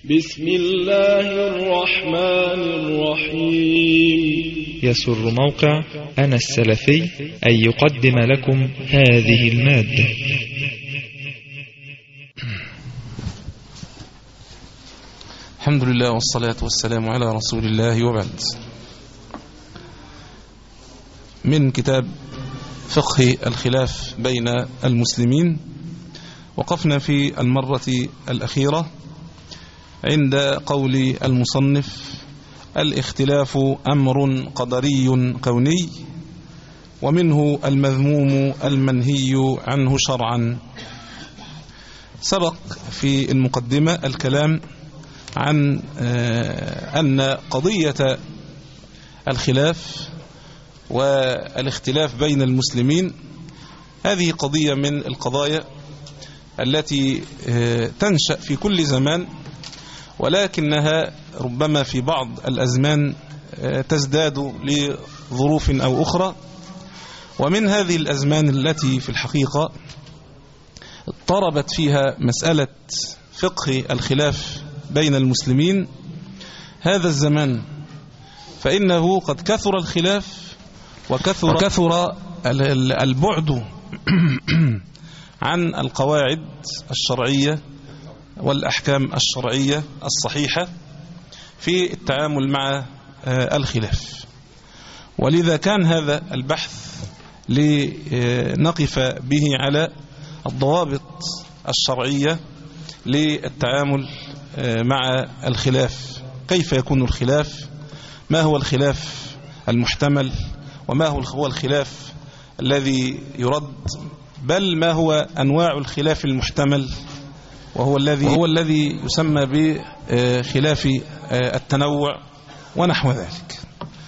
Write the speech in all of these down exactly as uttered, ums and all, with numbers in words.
بسم الله الرحمن الرحيم. يسر موقع أنا السلفي أن يقدم لكم هذه المادة. الحمد لله والصلاة والسلام على رسول الله، وبعد. من كتاب فقه الخلاف بين المسلمين، وقفنا في المرة الأخيرة عند قول المصنف: الاختلاف أمر قدري كوني، ومنه المذموم المنهي عنه شرعا. سبق في المقدمة الكلام عن أن قضية الخلاف والاختلاف بين المسلمين هذه قضية من القضايا التي تنشأ في كل زمان، ولكنها ربما في بعض الأزمان تزداد لظروف أو أخرى. ومن هذه الأزمان التي في الحقيقة اضطربت فيها مسألة فقه الخلاف بين المسلمين هذا الزمان، فإنه قد كثر الخلاف وكثر, وكثر البعد عن القواعد الشرعية والأحكام الشرعية الصحيحة في التعامل مع الخلاف. ولذا كان هذا البحث لنقف به على الضوابط الشرعية للتعامل مع الخلاف. كيف يكون الخلاف؟ ما هو الخلاف المحتمل؟ وما هو الخلاف الذي يرد؟ بل ما هو أنواع الخلاف المحتمل، وهو الذي وهو الذي يسمى بخلاف التنوع ونحو ذلك.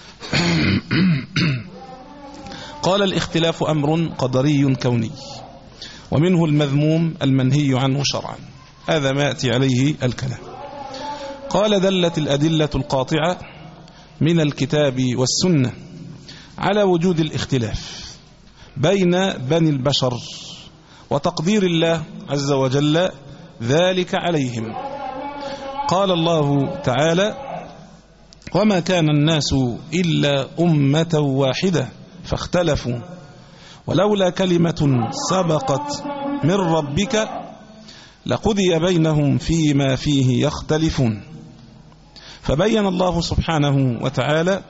قال: الاختلاف أمر قدري كوني، ومنه المذموم المنهي عنه شرعا. هذا ما يأتي عليه الكلام. قال: دلت الأدلة القاطعة من الكتاب والسنة على وجود الاختلاف بين بني البشر، وتقدير الله عز وجل ذلك عليهم. قال الله تعالى: وما كان الناس إلا أمة واحدة فاختلفوا ولولا كلمة سبقت من ربك لقضي بينهم فيما فيه يختلفون. فبين الله سبحانه وتعالى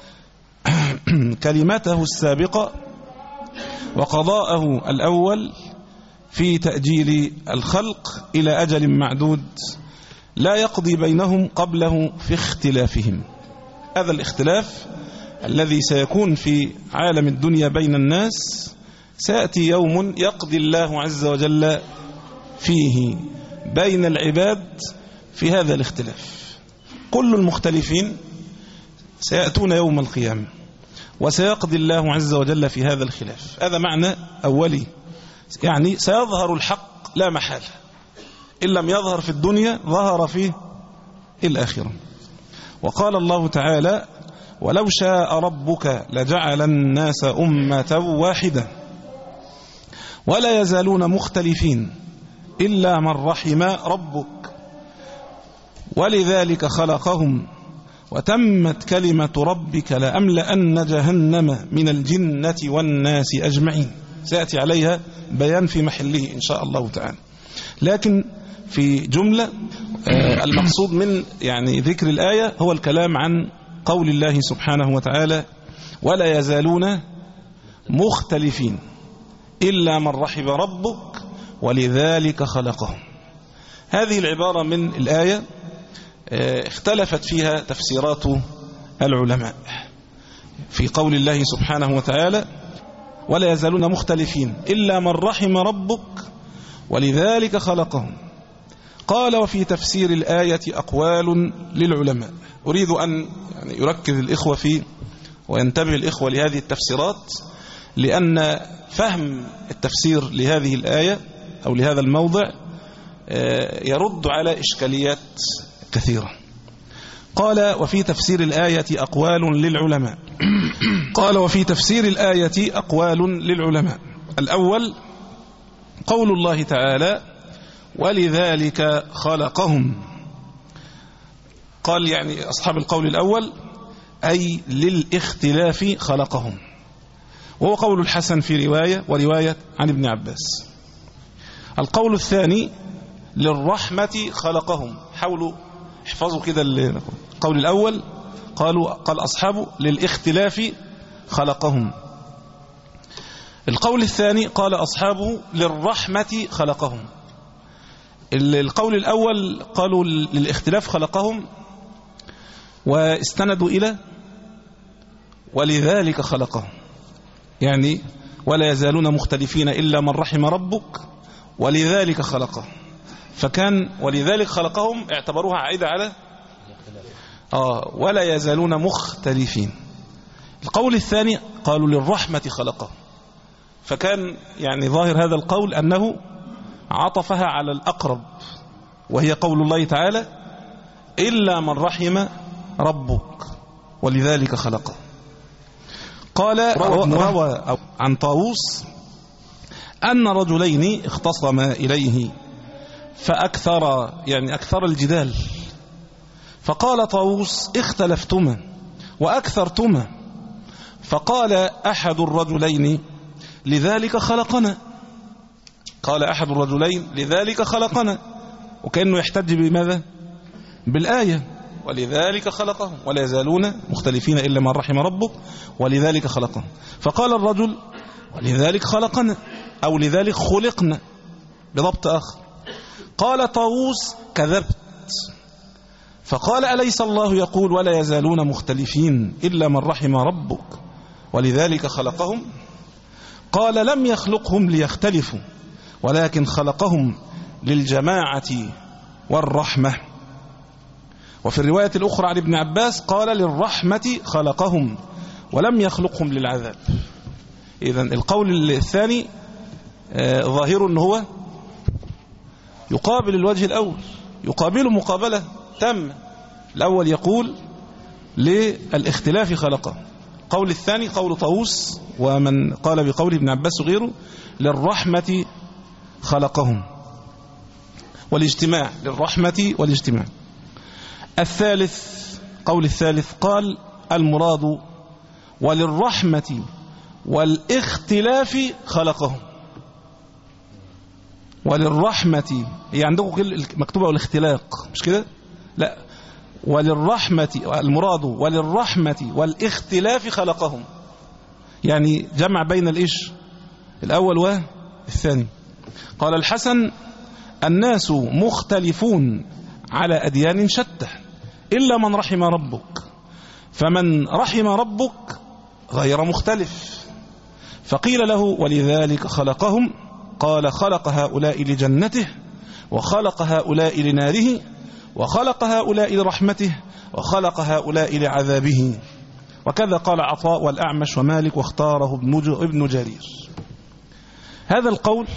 كلمته السابقة وقضاءه الأول في تأجيل الخلق إلى أجل معدود لا يقضي بينهم قبله في اختلافهم. هذا الاختلاف الذي سيكون في عالم الدنيا بين الناس سيأتي يوم يقضي الله عز وجل فيه بين العباد في هذا الاختلاف. كل المختلفين سيأتون يوم القيامة، وسيقضي الله عز وجل في هذا الخلاف. هذا معنى أولي، يعني سيظهر الحق لا محالة، إن لم يظهر في الدنيا ظهر في الآخرة. وقال الله تعالى: ولو شاء ربك لجعل الناس أمة واحدة ولا يزالون مختلفين إلا من رحم ربك ولذلك خلقهم وتمت كلمة ربك لأملأن جهنم من الجنة والناس أجمعين. سيأتي عليها بيان في محله إن شاء الله تعالى. لكن في جملة المقصود من يعني ذكر الآية هو الكلام عن قول الله سبحانه وتعالى: ولا يزالون مختلفين إلا من رحم ربك ولذلك خلقهم. هذه العبارة من الآية اختلفت فيها تفسيرات العلماء. في قول الله سبحانه وتعالى: ولا يزالون مختلفين إلا من رحم ربك ولذلك خلقهم. قال: وفي تفسير الآية أقوال للعلماء. أريد أن يعني يركز الإخوة فيه وينتبه الإخوة لهذه التفسيرات، لأن فهم التفسير لهذه الآية أو لهذا الموضع يرد على إشكاليات كثيرة. قال: وفي تفسير الآية أقوال للعلماء. قال: وفي تفسير الآية أقوال للعلماء. الأول قول الله تعالى: ولذلك خلقهم. قال يعني أصحاب القول الأول أي للاختلاف خلقهم، وهو قول الحسن في رواية ورواية عن ابن عباس. القول الثاني للرحمة خلقهم. حاولوا احفظوا كده القول الأول، قالوا قال أصحابه للاختلاف خلقهم. القول الثاني قال أصحابه للرحمة خلقهم. القول الأول قالوا للاختلاف خلقهم واستندوا إلى ولذلك خلقهم، يعني ولا يزالون مختلفين إلا من رحم ربك ولذلك خلقهم، فكان ولذلك خلقهم اعتبروها عائدة على آه ولا يزالون مختلفين. القول الثاني قالوا للرحمة خلقهم، فكان يعني ظاهر هذا القول أنه عطفها على الأقرب، وهي قول الله تعالى إلا من رحم ربك ولذلك خلقه. قال روى عن طاووس أن رجلين اختصما إليه فأكثر يعني أكثر الجدال، فقال طاووس اختلفتما وأكثرتما، فقال أحد الرجلين لذلك خلقنا، قال أحد الرجلين لذلك خلقنا، وكأنه يحتج بماذا؟ بالآية ولذلك خلقهم ولا يزالون مختلفين إلا من رحم ربك ولذلك خلقهم. فقال الرجل ولذلك خلقنا أو لذلك خلقنا بضبط آخر. قال طاووس كذبت، فقال أليس الله يقول ولا يزالون مختلفين إلا من رحم ربك ولذلك خلقهم؟ قال لم يخلقهم ليختلفوا ولكن خلقهم للجماعة والرحمة. وفي الرواية الأخرى عن ابن عباس قال للرحمة خلقهم ولم يخلقهم للعذاب. إذن القول الثاني آه ظاهر أنه هو يقابل الوجه الأول، يقابل مقابلة تامة. الأول يقول للاختلاف خلقه، قول الثاني قول طاووس ومن قال بقول ابن عباس وغيره للرحمة خلقهم والاجتماع، للرحمة والاجتماع. الثالث قول الثالث قال المراد وللرحمة والاختلاف خلقهم. وللرحمة هي عندكم مكتوبة والاختلاق مش كده؟ لا، وللرحمة المراد وللرحمة والاختلاف خلقهم، يعني جمع بين الإيش الأول والثاني. قال الحسن الناس مختلفون على أديان شتى إلا من رحم ربك، فمن رحم ربك غير مختلف. فقيل له ولذلك خلقهم، قال خلق هؤلاء لجنته وخلق هؤلاء لناره وخلق هؤلاء لرحمته وخلق هؤلاء لعذابه. وكذا قال عطاء والأعمش ومالك واختاره ابن جرير. هذا القول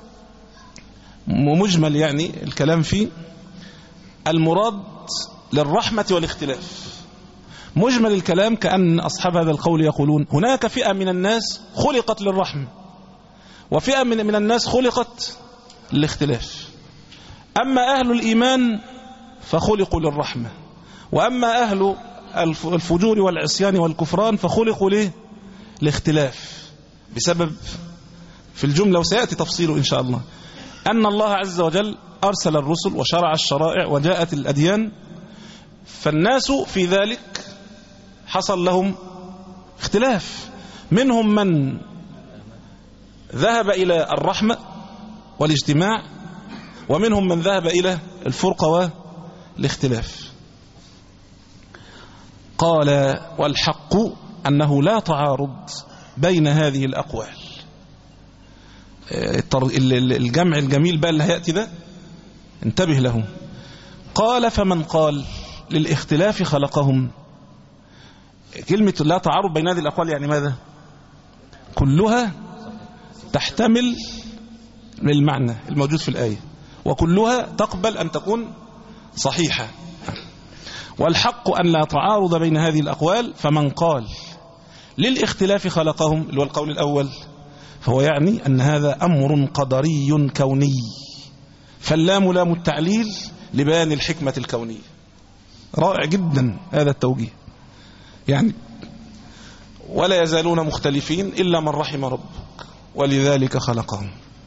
مجمل يعني الكلام فيه المراد للرحمة والاختلاف. مجمل الكلام كأن أصحاب هذا القول يقولون هناك فئة من الناس خلقت للرحمة وفئة من, من الناس خلقت للاختلاف. أما أهل الإيمان فخلقوا للرحمة، وأما أهل الفجور والعصيان والكفران فخلقوا له الاختلاف بسبب في الجملة، وسيأتي تفصيله إن شاء الله، أن الله عز وجل أرسل الرسل وشرع الشرائع وجاءت الأديان، فالناس في ذلك حصل لهم اختلاف، منهم من ذهب إلى الرحمة والاجتماع ومنهم من ذهب إلى الفرقة والاختلاف. قال والحق أنه لا تعارض بين هذه الأقوال. الجمع الجميل بقى اللي هيأتي ده انتبه له. قال فمن قال للاختلاف خلقهم، كلمة لا تعارض بين هذه الأقوال يعني ماذا؟ كلها تحتمل للمعنى الموجود في الآية، وكلها تقبل أن تكون صحيحة. والحق أن لا تعارض بين هذه الأقوال، فمن قال للاختلاف خلقهم اللي هو القول الأول، فهو يعني أن هذا أمر قدري كوني، فاللام لام التعليل لبيان الحكمة الكونية. رائع جدا هذا التوجيه. يعني ولا يزالون مختلفين إلا من رحم ربك ولذلك خلقهم.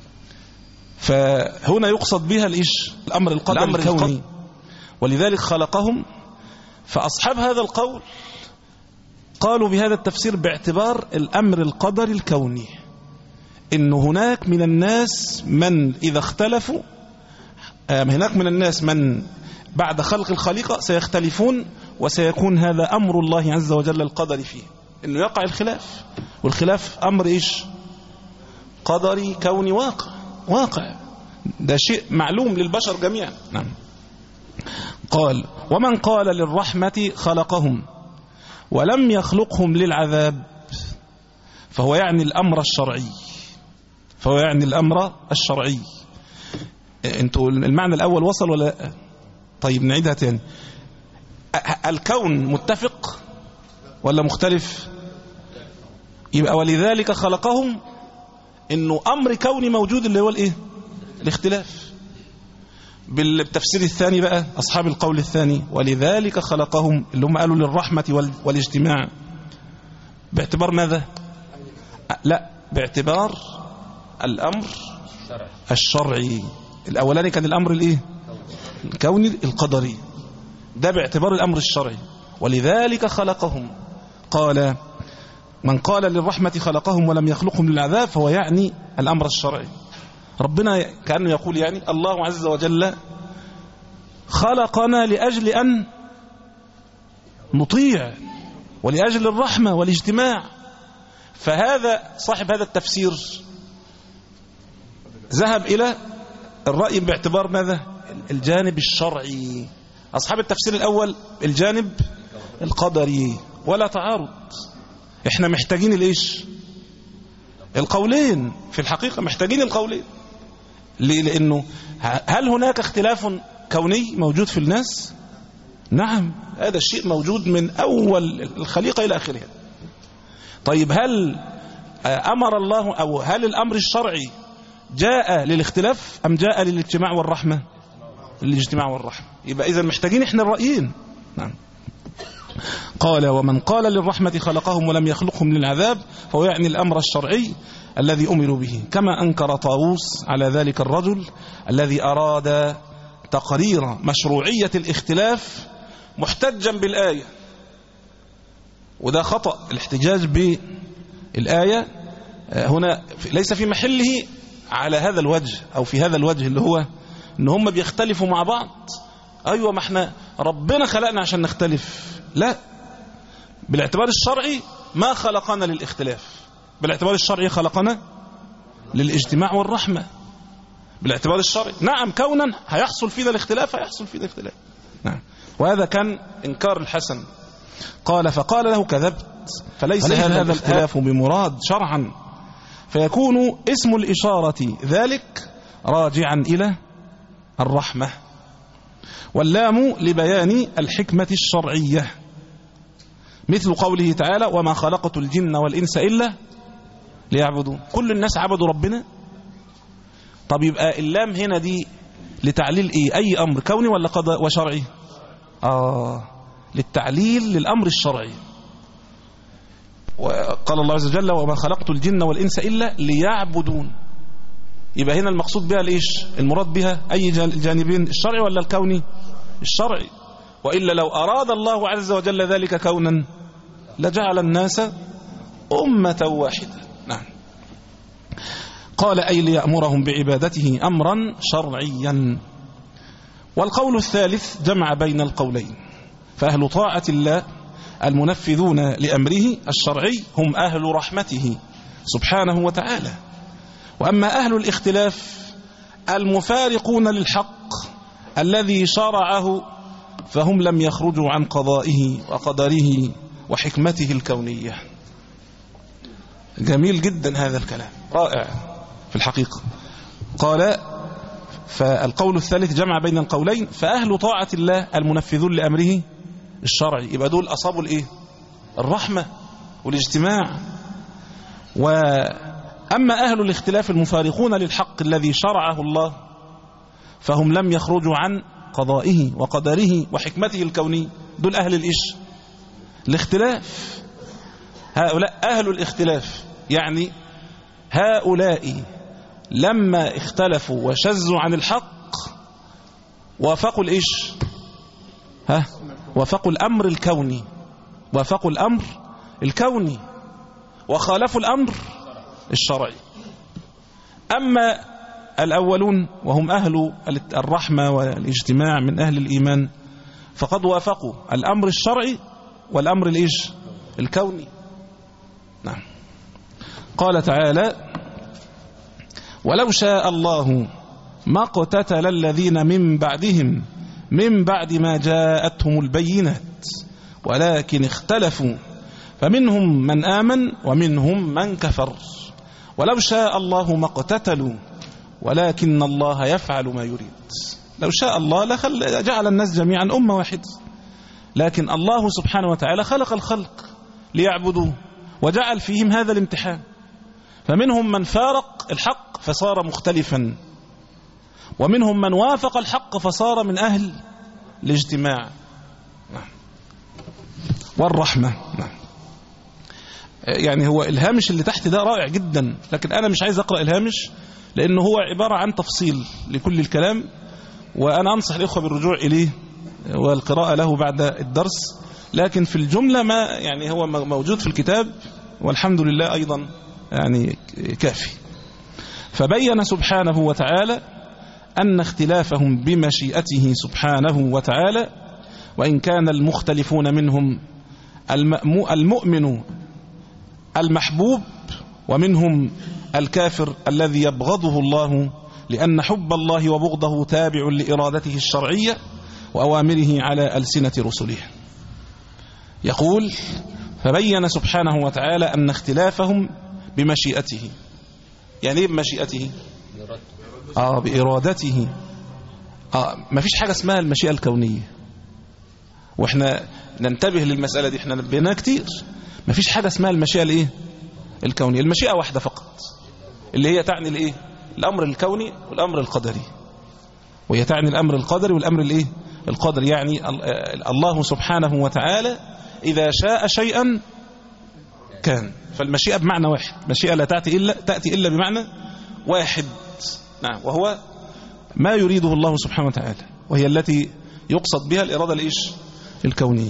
فهنا يقصد بها الإيش؟ الأمر القدري الكوني، ولذلك خلقهم. فأصحاب هذا القول قالوا بهذا التفسير باعتبار الأمر القدري الكوني، إن هناك من الناس من إذا اختلفوا، هناك من الناس من بعد خلق الخليقة سيختلفون، وسيكون هذا أمر الله عز وجل القدري فيه، إنه يقع الخلاف. والخلاف أمر إيش؟ قدري كوني واقع واقع، ده شيء معلوم للبشر جميعا. نعم. قال ومن قال للرحمة خلقهم ولم يخلقهم للعذاب فهو يعني الأمر الشرعي، فهو يعني الأمر الشرعي. انتوا المعنى الأول وصل ولا؟ طيب نعيدها تاني. الكون متفق ولا مختلف؟ يبقى ولذلك خلقهم انه امر كوني موجود اللي هو الايه؟ الاختلاف. بالتفسير الثاني بقى اصحاب القول الثاني ولذلك خلقهم اللي هم قالوا للرحمة والاجتماع باعتبار ماذا؟ لا، باعتبار الامر الشرعي. الاولاني كان الامر الايه؟ الكوني القدري، ده باعتبار الامر الشرعي. ولذلك خلقهم. قال من قال للرحمة خلقهم ولم يخلقهم للعذاب فهو يعني الأمر الشرعي. ربنا كأنه يقول يعني الله عز وجل خلقنا لأجل أن نطيع ولأجل الرحمة والاجتماع. فهذا صاحب هذا التفسير ذهب إلى الرأي باعتبار ماذا؟ الجانب الشرعي. أصحاب التفسير الأول الجانب القدري، ولا تعارض. احنا محتاجين الايش؟ القولين. في الحقيقة محتاجين القولين. ليه؟ لانه هل هناك اختلاف كوني موجود في الناس؟ نعم، هذا الشيء موجود من اول الخليقة الى اخرها. طيب هل امر الله او هل الامر الشرعي جاء للاختلاف ام جاء للاجتماع والرحمة؟ للاجتماع والرحمة. يبقى اذا محتاجين احنا الرأيين. نعم. قال ومن قال للرحمة خلقهم ولم يخلقهم للعذاب فهو يعني الأمر الشرعي الذي أمروا به، كما أنكر طاووس على ذلك الرجل الذي أراد تقرير مشروعية الاختلاف محتجا بالآية. وده خطأ. الاحتجاج بالآية هنا ليس في محله على هذا الوجه أو في هذا الوجه اللي هو إن هم بيختلفوا مع بعض. أيوة، ما احنا ربنا خلقنا عشان نختلف. لا، بالاعتبار الشرعي ما خلقنا للاختلاف، بالاعتبار الشرعي خلقنا للاجتماع والرحمة. بالاعتبار الشرعي نعم، كونا هيحصل فينا الاختلاف، هيحصل فينا الاختلاف. نعم. وهذا كان إنكار الحسن. قال فقال له كذبت، فليس هذا الاختلاف بمراد شرعا، فيكون اسم الإشارة ذلك راجعا إلى الرحمة، واللام لبيان الحكمة الشرعية، مثل قوله تعالى وما خلقت الجن والإنس إلا ليعبدون. كل الناس عبدوا ربنا. طب يبقى اللام هنا دي لتعليل إيه؟ أي أمر كوني ولا قضاء وشرعي؟ آه للتعليل للأمر الشرعي. وقال الله عز وجل وما خلقت الجن والإنس إلا ليعبدون. يبقى هنا المقصود بها ليش؟ المراد بها أي الجانبين، الشرعي ولا الكوني؟ الشرعي. وإلا لو أراد الله عز وجل ذلك كونا لجعل الناس أمة واحدة. نعم. قال أي ليأمرهم بعبادته أمرا شرعيا. والقول الثالث جمع بين القولين، فأهل طاعة الله المنفذون لأمره الشرعي هم أهل رحمته سبحانه وتعالى. وأما أهل الاختلاف المفارقون للحق الذي شرعه فهم لم يخرجوا عن قضائه وقدره وحكمته الكونية. جميل جدا هذا الكلام، رائع في الحقيقة. قال فالقول الثالث جمع بين القولين، فأهل طاعة الله المنفذون لأمره الشرعي، يبقى دول أصابوا الإيه؟ الرحمة والاجتماع. وأما أهل الاختلاف المفارقون للحق الذي شرعه الله فهم لم يخرجوا عن قضائه وقدره وحكمته الكونية. دول أهل الإيش؟ الاختلاف. هؤلاء أهل الاختلاف، يعني هؤلاء لما اختلفوا وشزوا عن الحق وافقوا الإيش؟ ها وافقوا الأمر الكوني، وافقوا الأمر الكوني وخالفوا الأمر الشرعي. أما الأولون وهم أهل الرحمة والاجتماع من أهل الإيمان فقد وافقوا الأمر الشرعي والأمر الإيش؟ الكوني. نعم. قال تعالى: ولو شاء الله ما اقتتل الذين من بعدهم من بعد ما جاءتهم البينات ولكن اختلفوا فمنهم من آمن ومنهم من كفر ولو شاء الله ما اقتتلوا ولكن الله يفعل ما يريد. لو شاء الله لخل جعل الناس جميعا أمة واحدة، لكن الله سبحانه وتعالى خلق الخلق ليعبدوه وجعل فيهم هذا الامتحان، فمنهم من فارق الحق فصار مختلفا، ومنهم من وافق الحق فصار من أهل الاجتماع والرحمة. يعني هو الهامش اللي تحت ده رائع جدا، لكن أنا مش عايز أقرأ الهامش لأنه هو عبارة عن تفصيل لكل الكلام، وأنا أنصح الإخوة بالرجوع إليه والقراءة له بعد الدرس، لكن في الجملة ما يعني هو موجود في الكتاب والحمد لله أيضا يعني كافي. فبين سبحانه وتعالى أن اختلافهم بمشيئته سبحانه وتعالى، وإن كان المختلفون منهم المؤمن المحبوب ومنهم الكافر الذي يبغضه الله، لأن حب الله وبغضه تابع لإرادته الشرعية وأوامره على ألسنة رسله. يقول: فبين سبحانه وتعالى أن اختلافهم بمشيئته. يعني ايه بمشيئته؟ آه بإرادته. آه ما فيش حاجة اسمها المشيئة الكونية، واحنا ننتبه للمسألة دي، احنا نبيناها كتير. ما فيش حاجة اسمها المشيئة الايه الكونية، المشيئة واحدة فقط اللي هي تعني الايه الأمر الكوني والأمر القدري، وهي تعني الأمر القدري والأمر الايه القدري. يعني الله سبحانه وتعالى إذا شاء شيئا كان، فالمشيئة بمعنى واحد، مشيئة لا تأتي إلا تأتي إلا بمعنى واحد. نعم، وهو ما يريده الله سبحانه وتعالى، وهي التي يقصد بها الإرادة الإيش الكونية.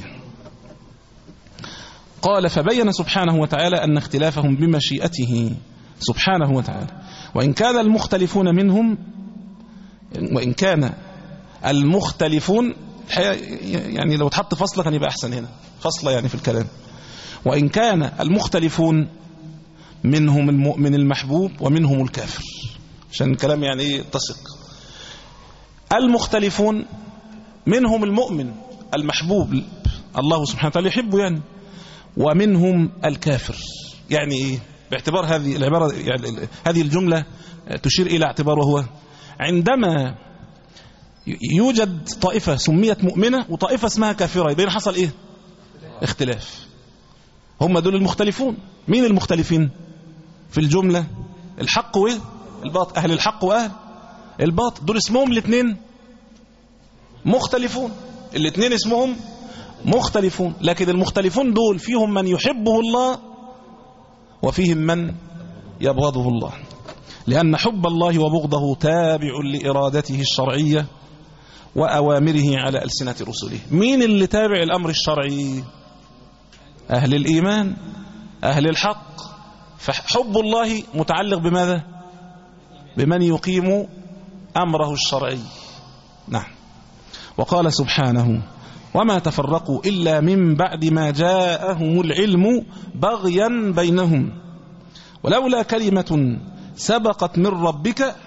قال: فبين سبحانه وتعالى أن اختلافهم بمشيئته سبحانه وتعالى، وإن كان المختلفون منهم وإن كان المختلفون يعني لو تحط فصلة كان يبقى أحسن، هنا فصلة يعني في الكلام. وإن كان المختلفون منهم المؤمن المحبوب ومنهم الكافر، عشان الكلام يعني يتسق. المختلفون منهم المؤمن المحبوب الله سبحانه وتعالى يحبه يعني، ومنهم الكافر. يعني إيه؟ باعتبار هذه العبارة يعني هذه الجملة تشير إلى اعتبار، وهو عندما يوجد طائفة سميت مؤمنة وطائفة اسمها كافرة، يبين حصل إيه؟ اختلاف. هم دول المختلفون. مين المختلفين في الجملة؟ الحق والباطل، أهل الحق وأهل الباطل، دول اسمهم الاثنين مختلفون، الاثنين اسمهم مختلفون. لكن المختلفون دول فيهم من يحبه الله وفيهم من يبغضه الله، لأن حب الله وبغضه تابع لإرادته الشرعية وأوامره على ألسنة رسله. مين اللي تابع الأمر الشرعي؟ أهل الإيمان، أهل الحق. فحب الله متعلق بماذا؟ بمن يقيم أمره الشرعي. نعم. وقال سبحانه: وما تفرقوا إلا من بعد ما جاءهم العلم بغيا بينهم ولولا كلمة سبقت من ربك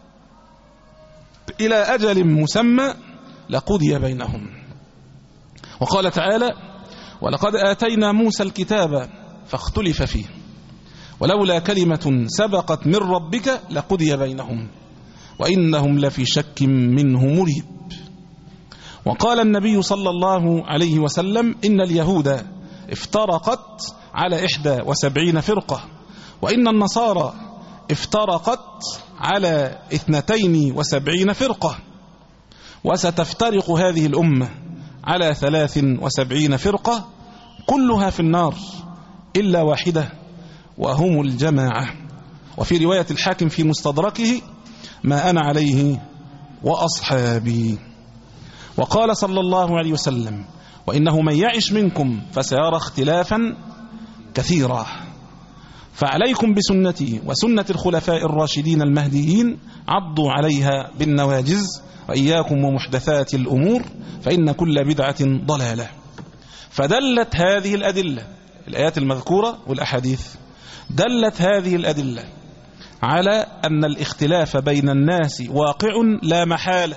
إلى أجل مسمى لقضي بينهم. وقال تعالى: ولقد آتينا موسى الكتاب فاختلف فيه ولولا كلمة سبقت من ربك لقضي بينهم وإنهم لفي شك منه مريب. وقال النبي صلى الله عليه وسلم: إن اليهود افترقت على إحدى وسبعين فرقة وإن النصارى افترقت على اثنتين وسبعين فرقة وستفترق هذه الأمة على ثلاث وسبعين فرقة كلها في النار إلا واحدة وهم الجماعة. وفي رواية الحاكم في مستدركه ما أنا عليه وأصحابي. وقال صلى الله عليه وسلم وإنه من يعش منكم فسيرى اختلافا كثيرا فعليكم بسنتي وسنة الخلفاء الراشدين المهديين عضوا عليها بالنواجز وإياكم ومحدثات الأمور فإن كل بدعة ضلالة. فدلت هذه الأدلة الآيات المذكورة والأحاديث دلت هذه الأدلة على أن الاختلاف بين الناس واقع لا محالة.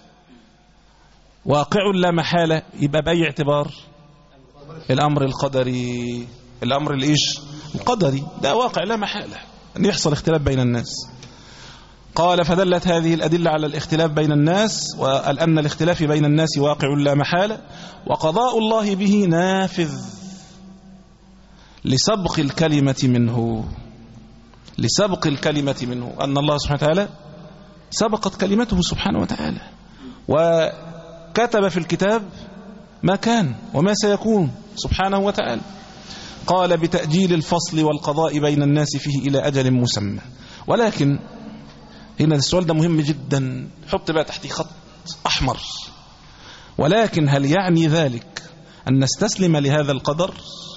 واقع لا محالة يبقى بأي اعتبار؟ الأمر القدري. الأمر الإيش؟ القدري ده واقع لا محالة أن يحصل اختلاف بين الناس. قال فدلت هذه الأدلة على الاختلاف بين الناس وأن الاختلاف بين الناس واقع لا محالة وقضاء الله به نافذ لسبق الكلمة منه لسبق الكلمة منه أن الله سبحانه وتعالى سبقت كلمته سبحانه وتعالى وكتب في الكتاب ما كان وما سيكون سبحانه وتعالى. قال بتأجيل الفصل والقضاء بين الناس فيه إلى أجل مسمى. ولكن هنا السؤال ده مهم جدا حط بقى تحتيه خط أحمر. ولكن هل يعني ذلك أن نستسلم لهذا القدر؟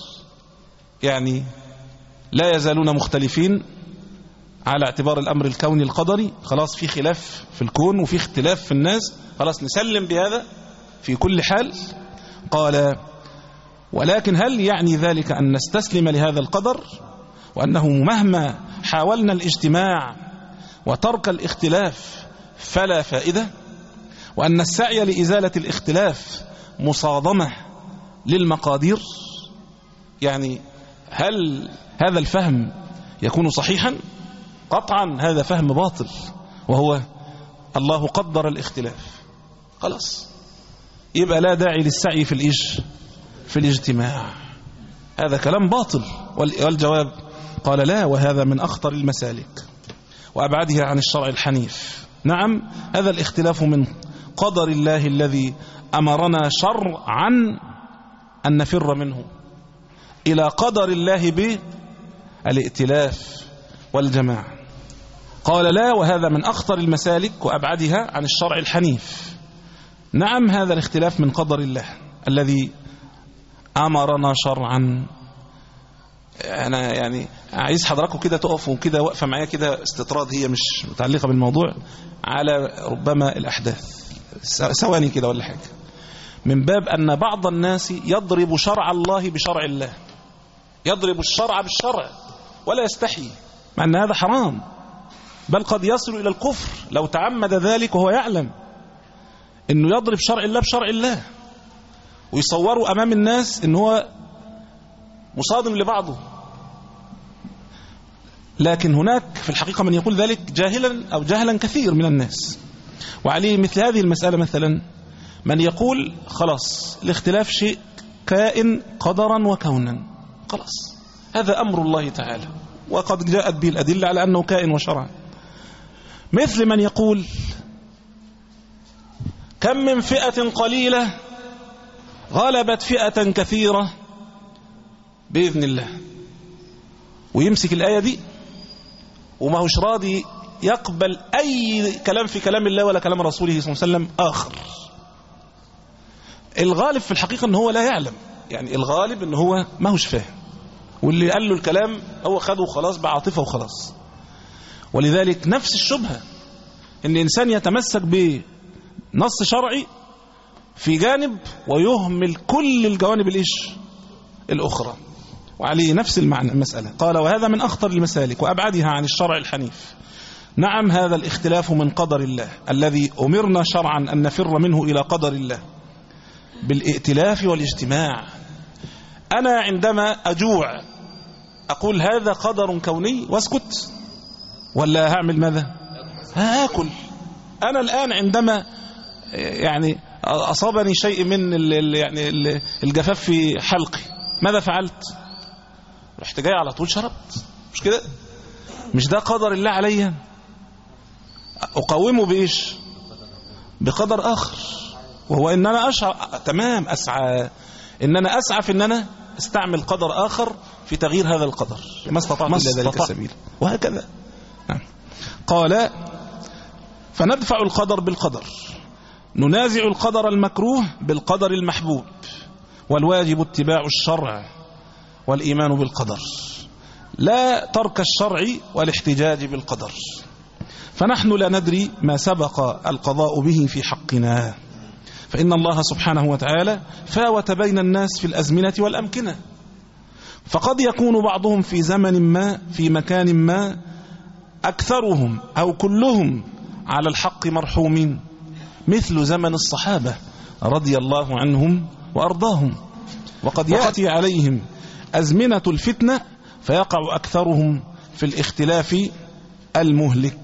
يعني لا يزالون مختلفين على اعتبار الأمر الكوني القدري خلاص في خلاف في الكون وفي اختلاف في الناس خلاص نسلم بهذا في كل حال؟ قال ولكن هل يعني ذلك أن نستسلم لهذا القدر وأنه مهما حاولنا الاجتماع وترك الاختلاف فلا فائدة وأن السعي لإزالة الاختلاف مصادمة للمقادير؟ يعني هل هذا الفهم يكون صحيحا؟ قطعا هذا فهم باطل وهو الله قدر الاختلاف خلاص يبقى لا داعي للسعي في الإيش في الاجتماع. هذا كلام باطل. والجواب قال لا وهذا من أخطر المسالك وأبعدها عن الشرع الحنيف. نعم هذا الاختلاف من قدر الله الذي أمرنا شرعا أن نفر منه إلى قدر الله بالائتلاف والجماعة. قال لا وهذا من أخطر المسالك وأبعدها عن الشرع الحنيف. نعم هذا الاختلاف من قدر الله الذي أمرنا شرعا. أنا يعني عايز حضراتكم كده تقفوا كده وقفة معايا كده استطراد هي مش متعلقة بالموضوع على ربما الأحداث ثواني كده ولا حاجة من باب أن بعض الناس يضرب شرع الله بشرع الله يضرب الشرع بالشرع ولا يستحي مع أن هذا حرام بل قد يصل إلى الكفر لو تعمد ذلك وهو يعلم أنه يضرب شرع الله بشرع الله ويصوروا أمام الناس أنه هو مصادم لبعضه. لكن هناك في الحقيقة من يقول ذلك جاهلا أو جهلا كثير من الناس. وعليه مثل هذه المسألة مثلا من يقول خلاص الاختلاف شيء كائن قدرا وكونا خلاص هذا أمر الله تعالى وقد جاءت به الأدلة على أنه كائن وشرعا. مثل من يقول كم من فئة قليلة غلبت فئة كثيرة بإذن الله ويمسك الآية دي وما هوش راضي يقبل أي كلام في كلام الله ولا كلام رسوله صلى الله عليه وسلم آخر. الغالب في الحقيقة أنه هو لا يعلم يعني الغالب أنه هو ما هوش فاهم واللي قال له الكلام هو خده وخلاص بعاطفة وخلاص. ولذلك نفس الشبهة أن إنسان يتمسك بنص شرعي في جانب ويهمل كل الجوانب الإيش الأخرى. وعليه نفس المعنى المسألة. قال وهذا من أخطر المسالك وأبعدها عن الشرع الحنيف. نعم هذا الاختلاف من قدر الله الذي أمرنا شرعا أن نفر منه إلى قدر الله بالائتلاف والاجتماع. أنا عندما أجوع أقول هذا قدر كوني واسكت ولا هعمل ماذا؟ هاكل. أنا الآن عندما يعني أصابني شيء من يعني الجفاف في حلقي ماذا فعلت؟ رحت جاي على طول شربت مش كده؟ مش ده قدر الله عليا؟ أقومه بإيش؟ بقدر آخر، وهو إن أنا أشعر تمام أسعى إن أنا أسعى في إن أنا استعمل قدر آخر في تغيير هذا القدر، ما استطعت إلا ذلك السبيل، وهكذا. نعم. قال فندفع القدر بالقدر، ننازع القدر المكروه بالقدر المحبوب، والواجب اتباع الشرع والإيمان بالقدر، لا ترك الشرع والاحتجاج بالقدر. فنحن لا ندري ما سبق القضاء به في حقنا، فإن الله سبحانه وتعالى فاوت بين الناس في الأزمنة والأمكنة، فقد يكون بعضهم في زمن ما في مكان ما أكثرهم أو كلهم على الحق مرحومين، مثل زمن الصحابة رضي الله عنهم وأرضاهم، وقد يأتي عليهم أزمنة الفتنة فيقع أكثرهم في الاختلاف المهلك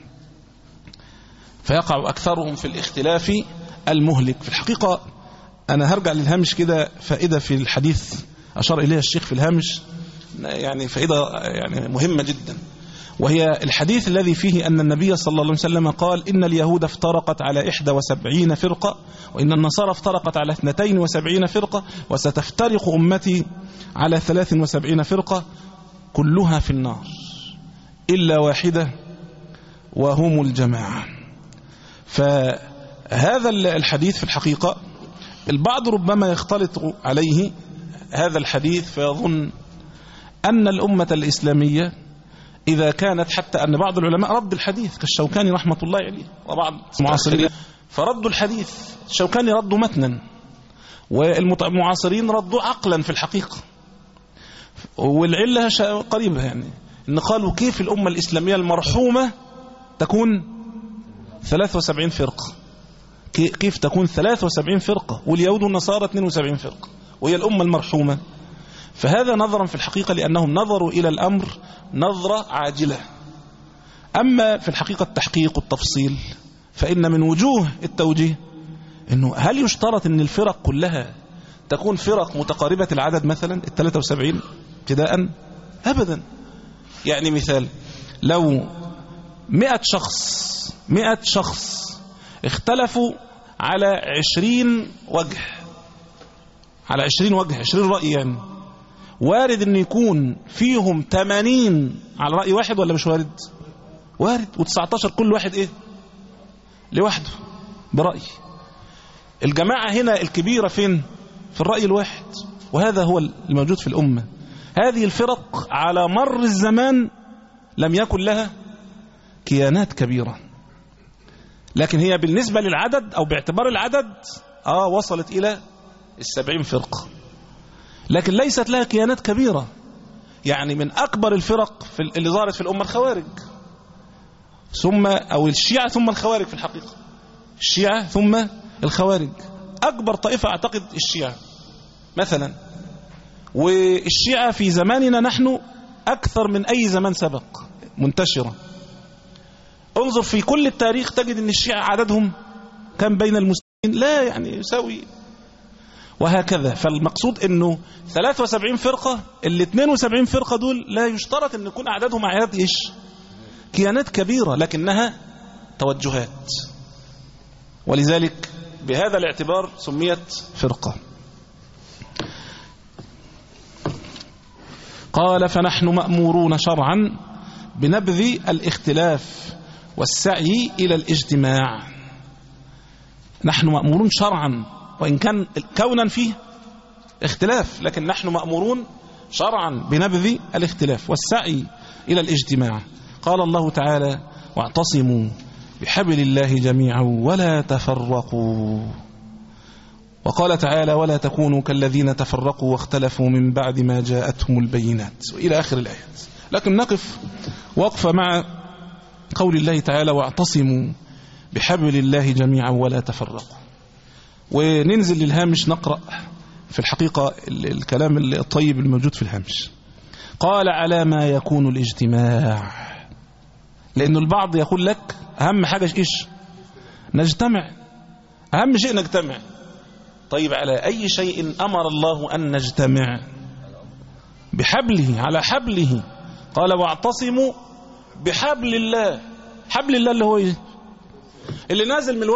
فيقع أكثرهم في الاختلاف المهلك. في الحقيقة أنا هرجع للهامش كده، فائدة في الحديث أشار إليها الشيخ في الهامش، يعني فائدة يعني مهمة جدا، وهي الحديث الذي فيه أن النبي صلى الله عليه وسلم قال إن اليهود افترقت على إحدى وسبعين فرقة، وإن النصارى افترقت على اثنتين وسبعين فرقة، وستفترق أمتي على ثلاث وسبعين فرقة كلها في النار إلا واحدة وهم الجماعة. فهذا الحديث في الحقيقة البعض ربما يختلط عليه هذا الحديث فيظن أن الأمة الإسلامية إذا كانت، حتى أن بعض العلماء رد الحديث كالشوكاني رحمة الله عليه وبعض المعاصرين فردوا الحديث، الشوكاني ردوا متنا والمعاصرين ردوا عقلا في الحقيقة، والعلة قريبة، يعني إن قالوا كيف الأمة الإسلامية المرحومة تكون ثلاث وسبعين فرقة، كيف تكون ثلاث وسبعين فرقة واليهود والنصارى اثنين وسبعين فرقة وهي الأمة المرحومة؟ فهذا نظرا في الحقيقة لأنهم نظروا إلى الأمر نظرة عاجلة. أما في الحقيقة التحقيق والتفصيل فإن من وجوه التوجيه إنه هل يشترط أن الفرق كلها تكون فرق متقاربة العدد مثلا الثلاثة وسبعين ابتداء؟ أبدا. يعني مثال لو مئة شخص مئة شخص اختلفوا على عشرين وجه على عشرين وجه عشرين رأي، يعني وارد أن يكون فيهم ثمانين على رأي واحد ولا مش وارد؟ وارد. وتسعتاشر كل واحد إيه لوحده برأي. الجماعة هنا الكبيرة فين؟ في الرأي الواحد، وهذا هو الموجود في الأمة. هذه الفرق على مر الزمان لم يكن لها كيانات كبيرة، لكن هي بالنسبة للعدد أو باعتبار العدد آه وصلت إلى السبعين فرقة، لكن ليست لها كيانات كبيرة. يعني من أكبر الفرق في اللي ظهرت في الأمة الخوارج، ثم أو الشيعة ثم الخوارج، في الحقيقة الشيعة ثم الخوارج. أكبر طائفة أعتقد الشيعة مثلا، والشيعة في زماننا نحن أكثر من أي زمان سبق منتشرة. انظر في كل التاريخ تجد أن الشيعة عددهم كان بين المسلمين لا يعني يساوي، وهكذا. فالمقصود أنه ثلاث وسبعين فرقة، ال اثنين وسبعين فرقة دول لا يشترط أن يكون أعدادهم أعداد إيش كيانات كبيرة، لكنها توجهات، ولذلك بهذا الاعتبار سميت فرقة. قال فنحن مأمورون شرعا بنبذ الاختلاف والسعي إلى الاجتماع. نحن مأمورون شرعا، وإن كان كونا فيه اختلاف، لكن نحن مأمورون شرعا بنبذ الاختلاف والسعي إلى الاجتماع. قال الله تعالى واعتصموا بحبل الله جميعا ولا تفرقوا. وقال تعالى ولا تكونوا كالذين تفرقوا واختلفوا من بعد ما جاءتهم البينات، وإلى آخر الآيات. لكن نقف وقفة مع قول الله تعالى واعتصموا بحبل الله جميعا ولا تفرقوا، وننزل للهامش نقرأ في الحقيقة الكلام الطيب الموجود في الهامش. قال على ما يكون الاجتماع، لأن البعض يقول لك أهم حاجة إيش؟ نجتمع، أهم شيء نجتمع. طيب على أي شيء أمر الله أن نجتمع؟ بحبله، على حبله. قال واعتصموا بحبل الله. حبل الله اللي هو إيه؟ اللي نازل من الوحي،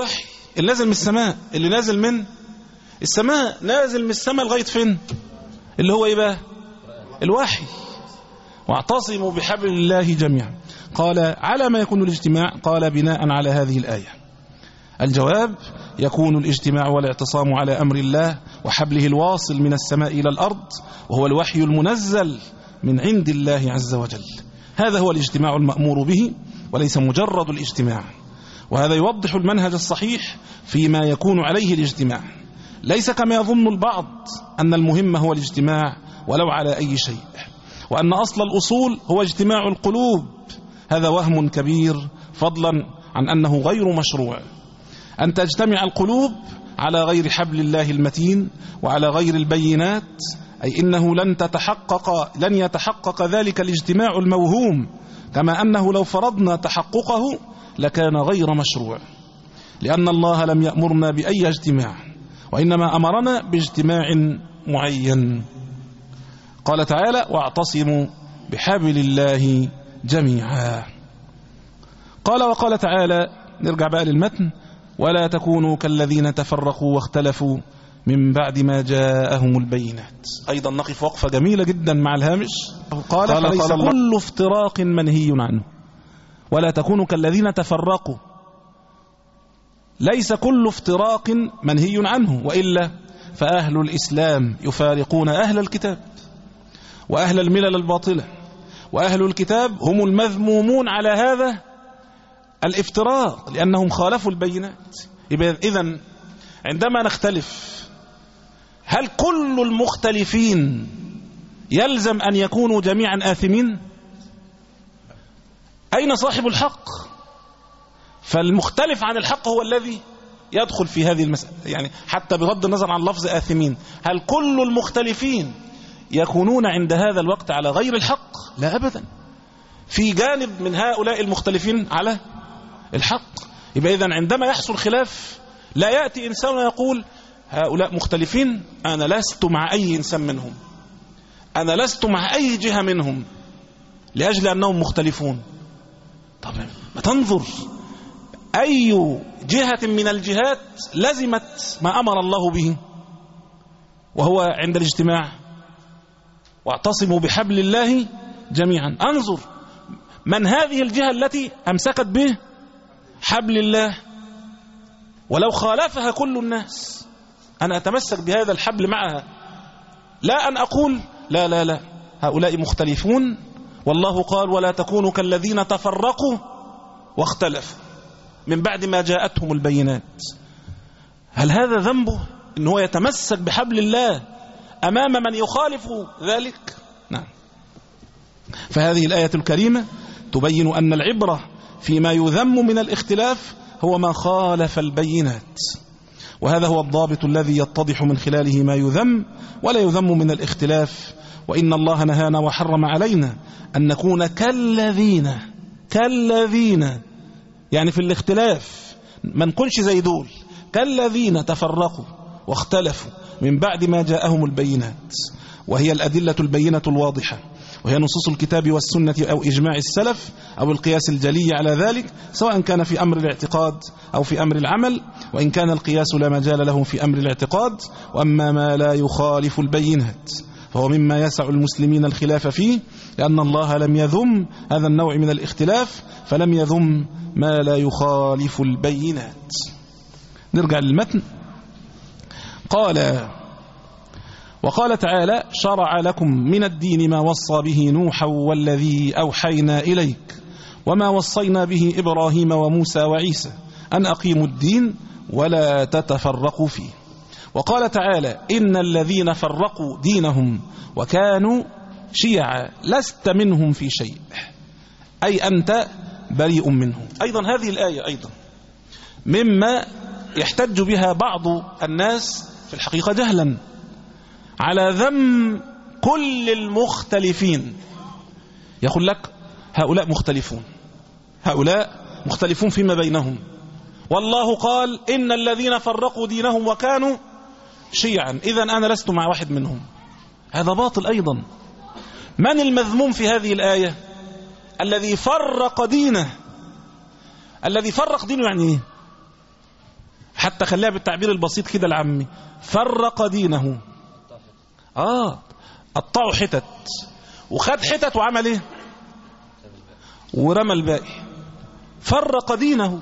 اللي نازل من السماء، اللي نازل من السماء، نازل من السماء لغاية فين؟ اللي هو ايه بقى؟ الوحي. واعتصموا بحبل الله جميعا. قال على ما يكون الاجتماع؟ قال بناء على هذه الآية. الجواب: يكون الاجتماع والاعتصام على أمر الله وحبله الواصل من السماء إلى الأرض، وهو الوحي المنزل من عند الله عز وجل. هذا هو الاجتماع المأمور به، وليس مجرد الاجتماع. وهذا يوضح المنهج الصحيح فيما يكون عليه الاجتماع، ليس كما يظن البعض أن المهم هو الاجتماع ولو على أي شيء، وأن أصل الأصول هو اجتماع القلوب. هذا وهم كبير، فضلا عن أنه غير مشروع. أن تجتمع القلوب على غير حبل الله المتين وعلى غير البينات، أي إنه لن تتحقق لن يتحقق ذلك الاجتماع الموهوم، كما أنه لو فرضنا تحققه لكان غير مشروع، لأن الله لم يأمرنا بأي اجتماع، وإنما أمرنا باجتماع معين. قال تعالى: واعتصموا بحبل الله جميعا. قال وقال تعالى، نرجع بقى للمتن: ولا تكونوا كالذين تفرقوا واختلفوا من بعد ما جاءهم البينات. أيضا نقف وقفة جميلة جدا مع الهامش. قال: قال فليس قال كل افتراق منهي عنه. ولا تكونوا كالذين تفرقوا، ليس كل افتراق منهي عنه، وإلا فأهل الإسلام يفارقون أهل الكتاب وأهل الملل الباطلة، وأهل الكتاب هم المذمومون على هذا الافتراق لأنهم خالفوا البينات. إذن عندما نختلف، هل كل المختلفين يلزم أن يكونوا جميعا آثمين؟ أين صاحب الحق؟ فالمختلف عن الحق هو الذي يدخل في هذه المسألة، يعني حتى بغض النظر عن لفظ آثمين، هل كل المختلفين يكونون عند هذا الوقت على غير الحق؟ لا أبدا، في جانب من هؤلاء المختلفين على الحق. يبقى إذن عندما يحصل خلاف لا يأتي إنسان يقول هؤلاء مختلفين، أنا لست مع أي إنسان منهم، أنا لست مع أي جهة منهم لأجل أنهم مختلفون. طبعا ما تنظر أي جهة من الجهات لزمت ما أمر الله به، وهو عند الاجتماع واعتصموا بحبل الله جميعا. أنظر من هذه الجهة التي أمسكت به حبل الله، ولو خالفها كل الناس أنا أتمسك بهذا الحبل معها، لا أن أقول لا لا لا هؤلاء مختلفون، والله قال: ولا تكونوا كالذين تفرقوا واختلفوا من بعد ما جاءتهم البينات. هل هذا ذنبه إن هو يتمسك بحبل الله أمام من يخالف ذلك؟ نعم. فهذه الآية الكريمة تبين أن العبرة فيما يذم من الاختلاف هو ما خالف البينات، وهذا هو الضابط الذي يتضح من خلاله ما يذم ولا يذم من الاختلاف. وإن الله نهانا وحرم علينا أن نكون كالذين كالذين يعني في الاختلاف ما نكونش زي دول، كالذين تفرقوا واختلفوا من بعد ما جاءهم البينات، وهي الأدلة البينة الواضحة، وهي نصوص الكتاب والسنة أو إجماع السلف أو القياس الجلي على ذلك، سواء كان في أمر الاعتقاد أو في أمر العمل، وإن كان القياس لا مجال له في أمر الاعتقاد. وأما ما لا يخالف البينات فهو مما يسع المسلمين الخلاف فيه، لأن الله لم يذم هذا النوع من الاختلاف، فلم يذم ما لا يخالف البينات. نرجع للمتن. قال وقال تعالى: شرع لكم من الدين ما وصى به نوحا والذي أوحينا إليك وما وصينا به إبراهيم وموسى وعيسى أن أقيموا الدين ولا تتفرقوا فيه. وقال تعالى: إن الذين فرقوا دينهم وكانوا شيعا لست منهم في شيء، أي أنت بريء منهم. أيضا هذه الآية أيضا مما يحتج بها بعض الناس في الحقيقة جهلا على ذم كل المختلفين. يقول لك هؤلاء مختلفون، هؤلاء مختلفون فيما بينهم، والله قال: إن الذين فرقوا دينهم وكانوا شيعا، إذن أنا لست مع واحد منهم. هذا باطل أيضا. من المذموم في هذه الآية؟ الذي فرق دينه. الذي فرق دينه يعني إيه؟ حتى خليها بالتعبير البسيط كده العامي، فرق دينه. آه قطعوا حتت، وخد حتت وعمل ايه؟ ورمى الباقي. فرق دينه،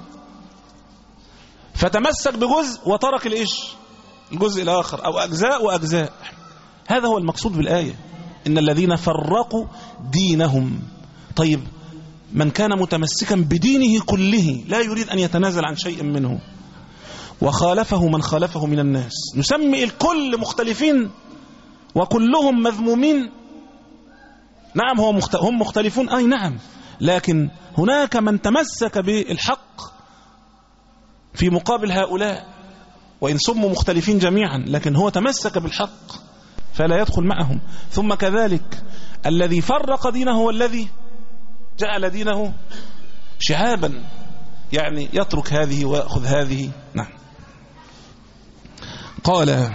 فتمسك بجزء وترك الايش؟ الجزء الاخر، او اجزاء واجزاء. هذا هو المقصود بالايه، ان الذين فرقوا دينهم. طيب من كان متمسكا بدينه كله لا يريد ان يتنازل عن شيء منه، وخالفه من خالفه من الناس، نسمي الكل مختلفين وكلهم مذمومين. نعم هو مخت... هم مختلفون، أي نعم، لكن هناك من تمسك بالحق في مقابل هؤلاء، وإن سموا مختلفين جميعا لكن هو تمسك بالحق فلا يدخل معهم. ثم كذلك الذي فرق دينه هو الذي جعل دينه شعابا، يعني يترك هذه ويأخذ هذه. نعم. قال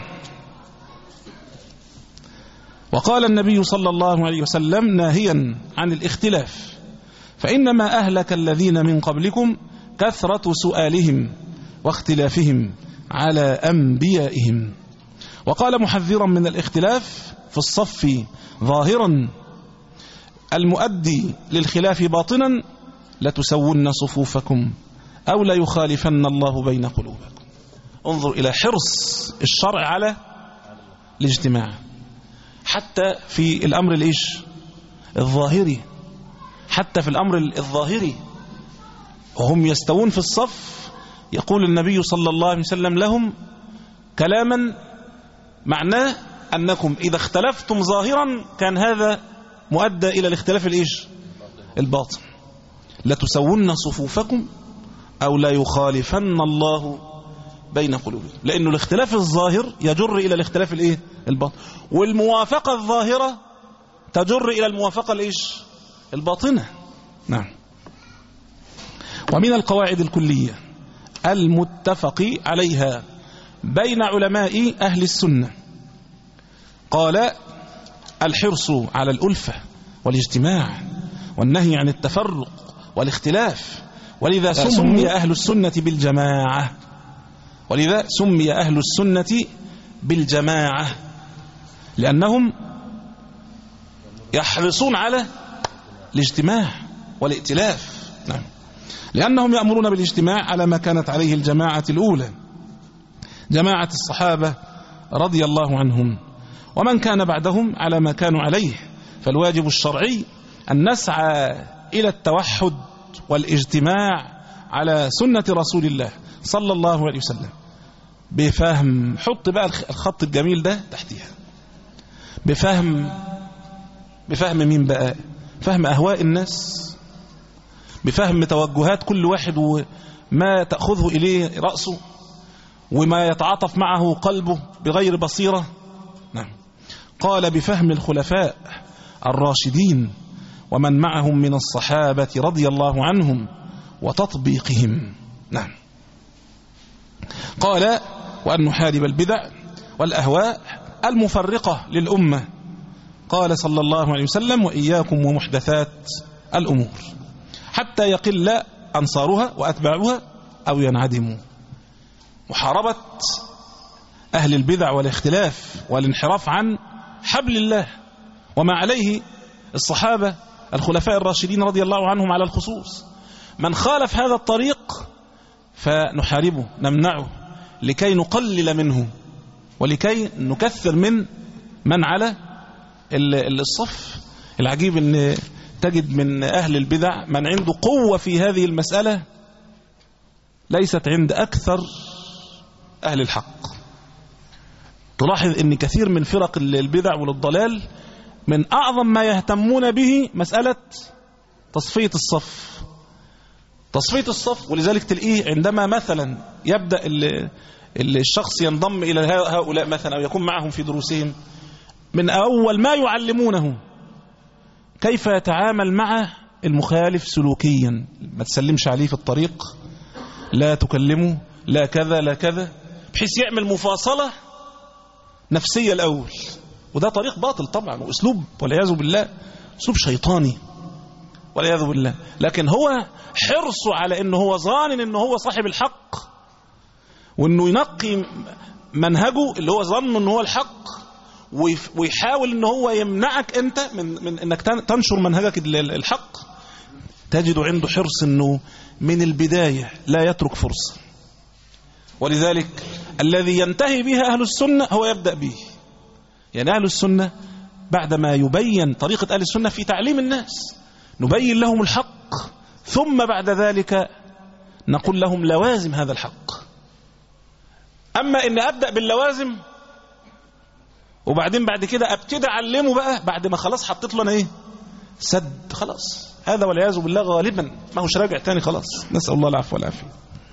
وقال النبي صلى الله عليه وسلم ناهيا عن الاختلاف، فإنما أهلك الذين من قبلكم كثرة سؤالهم واختلافهم على أنبيائهم. وقال محذرا من الاختلاف في الصف ظاهرا المؤدي للخلاف باطنا لتسون صفوفكم أو لا يخالفن الله بين قلوبكم. انظر إلى حرص الشرع على الاجتماع حتى في الأمر الإيش الظاهري، حتى في الأمر الظاهري وهم يستوون في الصف يقول النبي صلى الله عليه وسلم لهم كلاما معناه أنكم إذا اختلفتم ظاهرا كان هذا مؤدى إلى الاختلاف الإيش الباطن. لتسون صفوفكم أو لا يخالفن الله بين قلوبهم، لأنه الاختلاف الظاهر يجر إلى الاختلاف الإيه الباطن، والموافقة الظاهرة تجر إلى الموافقة الإيش الباطنة. نعم. ومن القواعد الكلية المتفق عليها بين علماء أهل السنة قال الحرص على الألفة والاجتماع والنهي عن التفرق والاختلاف، ولذا سمي أهل السنة بالجماعة ولذا سمي أهل السنة بالجماعة لأنهم يحرصون على الاجتماع والائتلاف. نعم. لأنهم يأمرون بالاجتماع على ما كانت عليه الجماعة الأولى، جماعة الصحابة رضي الله عنهم، ومن كان بعدهم على ما كانوا عليه. فالواجب الشرعي أن نسعى إلى التوحد والاجتماع على سنة رسول الله صلى الله عليه وسلم بفهم، حط بقى الخط الجميل ده تحتيها، بفهم بفهم مين بقى؟ فهم أهواء الناس، بفهم توجهات كل واحد وما تأخذه إليه رأسه وما يتعاطف معه قلبه بغير بصيرة. نعم. قال بفهم الخلفاء الراشدين ومن معهم من الصحابة رضي الله عنهم وتطبيقهم. نعم. قال وأن نحارب البدع والأهواء المفرقة للأمة. قال صلى الله عليه وسلم وإياكم ومحدثات الأمور حتى يقل أنصارها وأتباعها أو ينعدموا. محاربة أهل البدع والاختلاف والانحراف عن حبل الله وما عليه الصحابة الخلفاء الراشدين رضي الله عنهم على الخصوص. من خالف هذا الطريق فنحاربه نمنعه لكي نقلل منه ولكي نكثر من من على الصف. العجيب أن تجد من أهل البدع من عنده قوة في هذه المسألة ليست عند أكثر أهل الحق. تلاحظ أن كثير من فرق البدع والضلال من أعظم ما يهتمون به مسألة تصفية الصف تصفية الصف ولذلك تلقيه عندما مثلا يبدأ الشخص ينضم إلى هؤلاء مثلا أو يكون معهم في دروسهم، من أول ما يعلمونه كيف يتعامل مع المخالف سلوكيا، ما تسلمش عليه في الطريق، لا تكلمه، لا كذا لا كذا، بحيث يعمل مفاصلة نفسية الأول. وده طريق باطل طبعا وأسلوب والعياذ بالله أسلوب شيطاني والعياذ بالله. لكن هو حرصه على أنه هو ظانن أنه هو صاحب الحق وانه ينقي منهجه اللي هو ظنه ان هو الحق، ويحاول ان هو يمنعك انت من, من انك تنشر منهجك الحق، تجد عنده حرص انه من البداية لا يترك فرصة. ولذلك الذي ينتهي بها أهل السنة هو يبدأ به. يعني أهل السنة بعدما يبين طريقة أهل السنة في تعليم الناس، نبين لهم الحق، ثم بعد ذلك نقول لهم لوازم هذا الحق. أما إن أبدأ باللوازم وبعدين بعد كده أبتدي أعلمه بقى بعد ما خلاص حطيت له أنا إيه سد، خلاص هذا والعياذ بالله غالبا ما هوش راجع تاني، خلاص نسأل الله العفو والعافية.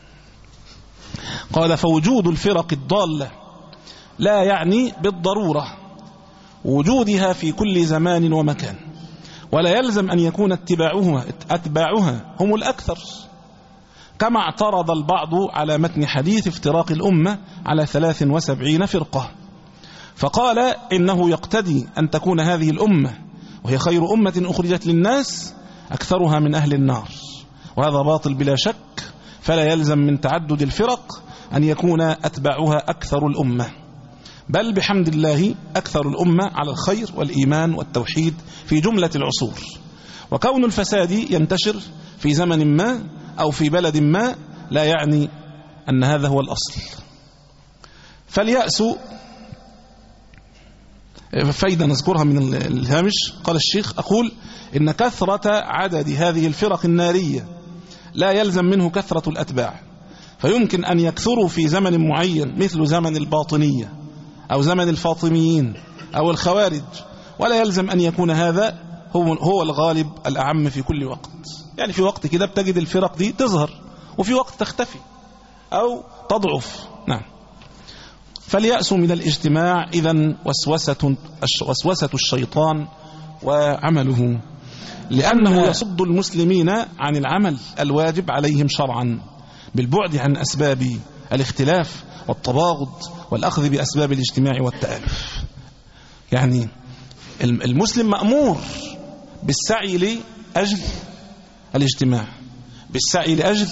قال فوجود الفرق الضالة لا يعني بالضرورة وجودها في كل زمان ومكان، ولا يلزم أن يكون اتباعها, أتباعها هم الأكثر، كما اعترض البعض على متن حديث افتراق الأمة على ثلاث وسبعين فرقة، فقال إنه يقتدي أن تكون هذه الأمة وهي خير أمة أخرجت للناس أكثرها من أهل النار، وهذا باطل بلا شك، فلا يلزم من تعدد الفرق أن يكون أتباعها أكثر الأمة، بل بحمد الله أكثر الأمة على الخير والإيمان والتوحيد في جملة العصور. وكون الفساد ينتشر في زمن ما أو في بلد ما لا يعني أن هذا هو الأصل. فاليأس فايدة نذكرها من الهامش. قال الشيخ أقول إن كثرة عدد هذه الفرق النارية لا يلزم منه كثرة الأتباع، فيمكن أن يكثروا في زمن معين مثل زمن الباطنية أو زمن الفاطميين أو الخوارج، ولا يلزم أن يكون هذا هو, هو الغالب الأعم في كل وقت. يعني في وقت كده بتجد الفرق دي تظهر وفي وقت تختفي أو تضعف. نعم. فاليأس من الاجتماع إذن وسوسة, وسوسة الشيطان وعمله، لأنه يصد المسلمين عن العمل الواجب عليهم شرعا بالبعد عن أسباب الاختلاف والتباغض والأخذ بأسباب الاجتماع والتآلف. يعني المسلم مأمور بالسعي لأجل الاجتماع، بالسعي لأجل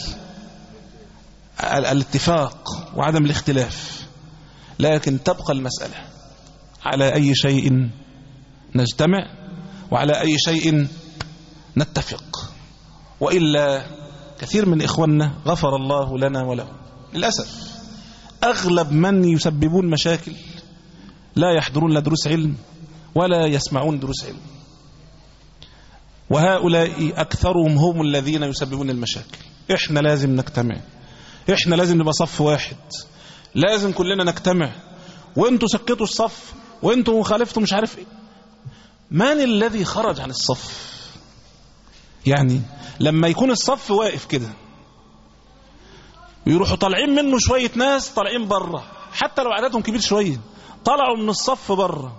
الاتفاق وعدم الاختلاف، لكن تبقى المسألة على أي شيء نجتمع وعلى أي شيء نتفق، وإلا كثير من إخواننا غفر الله لنا ولهم للأسف أغلب من يسببون مشاكل لا يحضرون لا دروس علم ولا يسمعون دروس علم، وهؤلاء أكثرهم هم الذين يسببون المشاكل. إحنا لازم نجتمع، إحنا لازم نبقى صف واحد، لازم كلنا نجتمع، وانتوا سكتوا الصف وانتوا خالفتوا مش عارف ايه. من الذي خرج عن الصف؟ يعني لما يكون الصف واقف كده ويروحوا طالعين منه شوية ناس طالعين بره، حتى لو عددهم كبير شوية طلعوا من الصف بره،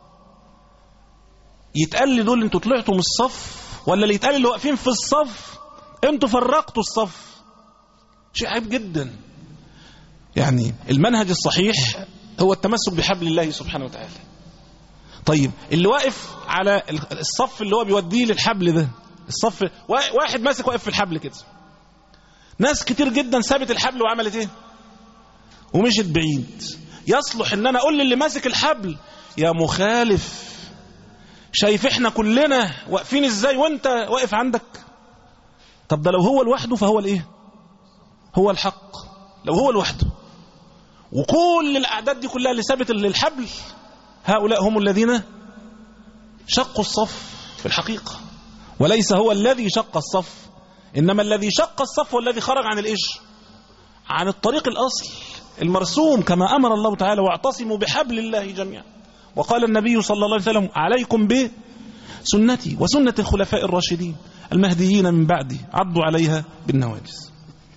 يتقال لي دول انتوا طلعتوا من الصف، ولا اللي يتقال اللي واقفين في الصف انتوا فرقتوا الصف؟ شيء عيب جدا. يعني المنهج الصحيح هو التمسك بحبل الله سبحانه وتعالى. طيب اللي واقف على الصف اللي هو بيوديه للحبل ده، الصف واحد ماسك واقف في الحبل كده، ناس كتير جدا سابت الحبل وعملت ايه؟ ومشت بعيد. يصلح ان انا اقول للي ماسك الحبل يا مخالف، شايف احنا كلنا واقفين ازاي وانت واقف عندك؟ طب ده لو هو لوحده فهو الايه؟ هو الحق. لو هو لوحده وكل الاعداد دي كلها اللي سابت الحبل، هؤلاء هم الذين شقوا الصف في الحقيقة، وليس هو الذي شق الصف، إنما الذي شق الصف والذي خرج عن الإيش؟ عن الطريق الأصل المرسوم، كما أمر الله تعالى واعتصموا بحبل الله جميعا. وقال النبي صلى الله عليه وسلم عليكم بسنتي وسنة الخلفاء الراشدين المهديين من بعدي عضوا عليها بالنواجذ.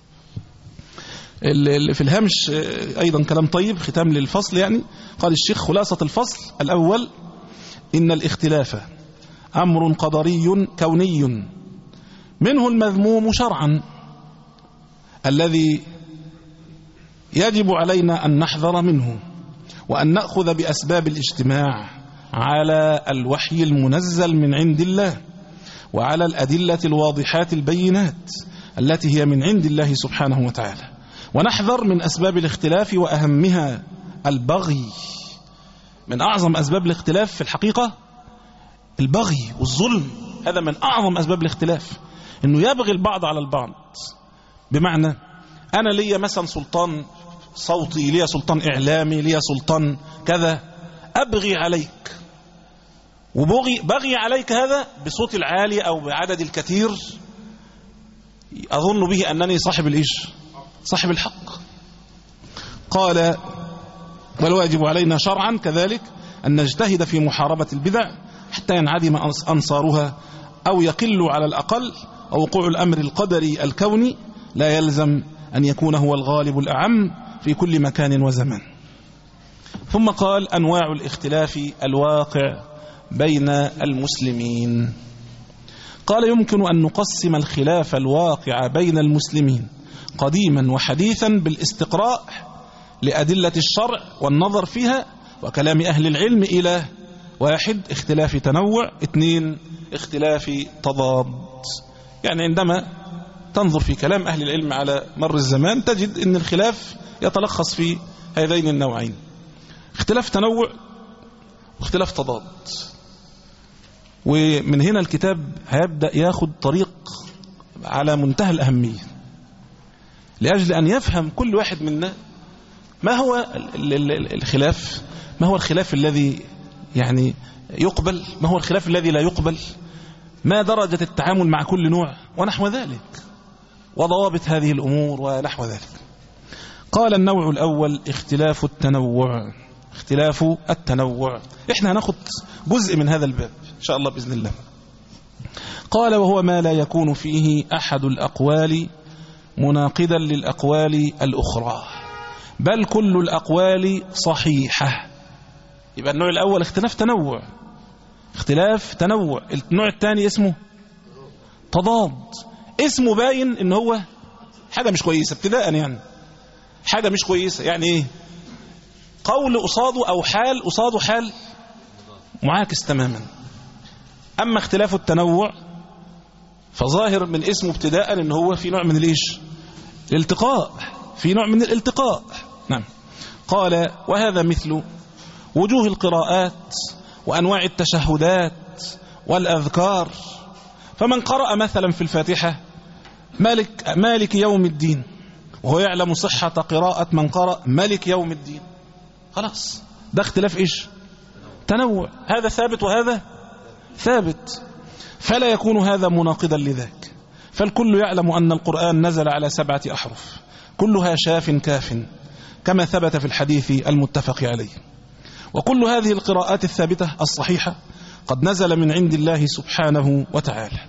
في الهامش أيضا كلام طيب ختام للفصل. يعني قال الشيخ خلاصة الفصل الأول: إن الاختلاف أمر قدري كوني منه المذموم شرعا الذي يجب علينا أن نحذر منه، وأن نأخذ بأسباب الاجتماع على الوحي المنزل من عند الله وعلى الأدلة الواضحات البينات التي هي من عند الله سبحانه وتعالى، ونحذر من أسباب الاختلاف وأهمها البغي. من أعظم أسباب الاختلاف في الحقيقة البغي والظلم، هذا من أعظم أسباب الاختلاف، إنه يبغي البعض على البعض. بمعنى أنا ليا مثلا سلطان صوتي، ليا سلطان إعلامي، ليا سلطان كذا، أبغي عليك، وبغي بغي عليك هذا بصوت العالي أو بعدد الكثير أظن به أنني صاحب الإيش صاحب الحق. قال والواجب علينا شرعا كذلك أن نجتهد في محاربة البدع حتى ينعدم أنصارها أو يقل على الأقل، أو وقوع الأمر القدري الكوني لا يلزم أن يكون هو الغالب الأعم في كل مكان وزمان. ثم قال أنواع الاختلاف الواقع بين المسلمين. قال يمكن أن نقسم الخلاف الواقع بين المسلمين قديما وحديثا بالاستقراء لأدلة الشرع والنظر فيها وكلام أهل العلم إلى: واحد اختلاف تنوع، اثنين اختلاف تضاد. يعني عندما تنظر في كلام أهل العلم على مر الزمان تجد أن الخلاف يتلخص في هذين النوعين: اختلاف تنوع واختلاف تضاد. ومن هنا الكتاب هيبدأ ياخد طريق على منتهى الأهمية لأجل أن يفهم كل واحد منا ما هو الخلاف، ما هو الخلاف الذي يعني يقبل، ما هو الخلاف الذي لا يقبل، ما درجة التعامل مع كل نوع ونحو ذلك، وضوابط هذه الأمور ونحو ذلك. قال النوع الأول اختلاف التنوع. اختلاف التنوع احنا هناخد جزء من هذا الباب إن شاء الله بإذن الله. قال وهو ما لا يكون فيه أحد الأقوال مناقضا للأقوال الأخرى بل كل الأقوال صحيحة. يبقى النوع الأول اختلاف تنوع، اختلاف تنوع. النوع الثاني اسمه تضاد، اسمه باين ان هو حاجة مش كويسة ابتداء، يعني حاجة مش كويسة، يعني ايه؟ قول قصاده او حال قصاده حال معاكس تماما. اما اختلاف التنوع فظاهر من اسمه ابتداء ان هو في نوع من الايش الالتقاء، في نوع من الالتقاء. نعم. قال وهذا مثل وجوه القراءات وأنواع التشهدات والأذكار. فمن قرأ مثلا في الفاتحة مالك, مالك يوم الدين وهو يعلم صحة قراءة من قرأ مالك يوم الدين، خلاص ده اختلاف إيش تنوع، هذا ثابت وهذا ثابت، فلا يكون هذا مناقضا لذاك. فالكل يعلم أن القرآن نزل على سبعة أحرف كلها شاف كاف كما ثبت في الحديث المتفق عليه، وكل هذه القراءات الثابتة الصحيحة قد نزل من عند الله سبحانه وتعالى.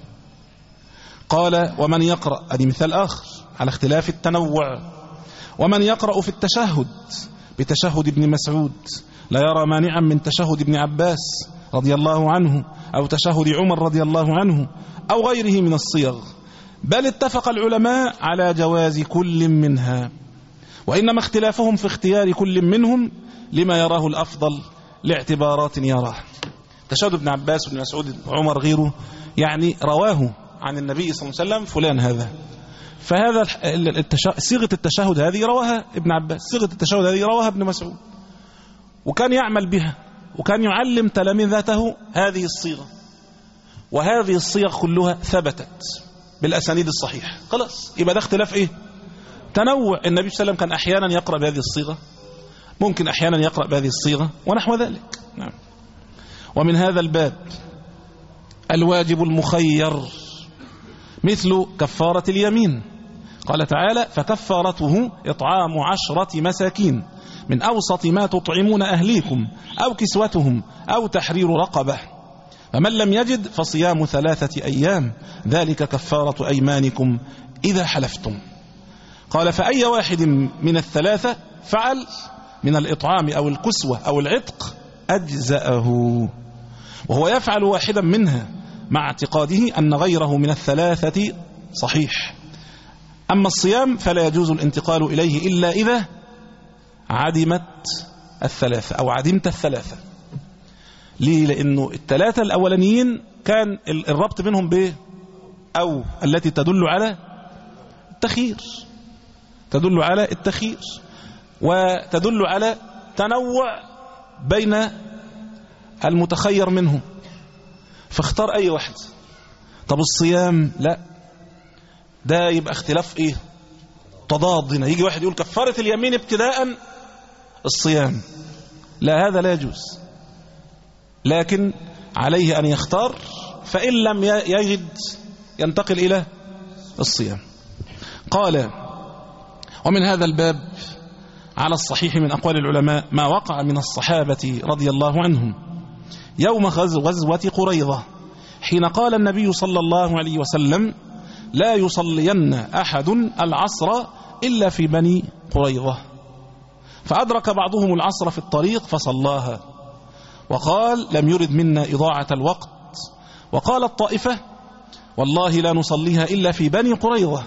قال ومن يقرأ، هذه مثال آخر على اختلاف التنوع، ومن يقرأ في التشهد بتشهد ابن مسعود لا يرى مانعا من تشهد ابن عباس رضي الله عنه أو تشهد عمر رضي الله عنه أو غيره من الصيغ، بل اتفق العلماء على جواز كل منها، وإنما اختلافهم في اختيار كل منهم لما يراه الأفضل لاعتبارات يراه. تشهد ابن عباس وابن مسعود وعمر غيره يعني رواه عن النبي صلى الله عليه وسلم فلان هذا، فهذا صيغة التشهد هذه رواها ابن عباس، صيغة التشهد هذه رواها ابن مسعود، وكان يعمل بها وكان يعلم تلامذته هذه الصيغة، وهذه الصيغ كلها ثبتت بالأسانيد الصحيحة. خلاص يبقى ده اختلاف ايه تنوع. النبي صلى الله عليه وسلم كان أحيانا يقرأ بهذه الصيغة، ممكن أحيانا يقرأ بهذه الصيغة ونحو ذلك. نعم. ومن هذا الباب الواجب المخير مثل كفارة اليمين. قال تعالى فكفارته إطعام عشرة مساكين من أوسط ما تطعمون أهليكم أو كسوتهم أو تحرير رقبة، فمن لم يجد فصيام ثلاثة أيام ذلك كفارة أيمانكم إذا حلفتم. قال فأي واحد من الثلاثة فعل من الإطعام أو الكسوة أو العتق أجزأه، وهو يفعل واحدا منها مع اعتقاده أن غيره من الثلاثة صحيح. أما الصيام فلا يجوز الانتقال إليه إلا إذا عدمت الثلاثة أو عدمت الثلاثة. ليه؟ لأنه الثلاثة الأولانيين كان الربط منهم ب أو التي تدل على التخيير، تدل على التخيير، وتدل على تنوع بين المتخير منه، فاختار أي واحد. طب الصيام لا، ده يبقى اختلاف ايه؟ تضاد. هنا يجي واحد يقول كفارة اليمين ابتداء الصيام، لا هذا لا يجوز، لكن عليه أن يختار، فإن لم يجد ينتقل إلى الصيام. قال: ومن هذا الباب على الصحيح من أقوال العلماء ما وقع من الصحابة رضي الله عنهم يوم غزوة قريظة، حين قال النبي صلى الله عليه وسلم: لا يصلين أحد العصر إلا في بني قريظة. فأدرك بعضهم العصر في الطريق فصلاها، وقال: لم يرد منا إضاعة الوقت. وقال الطائفة: والله لا نصليها إلا في بني قريظة،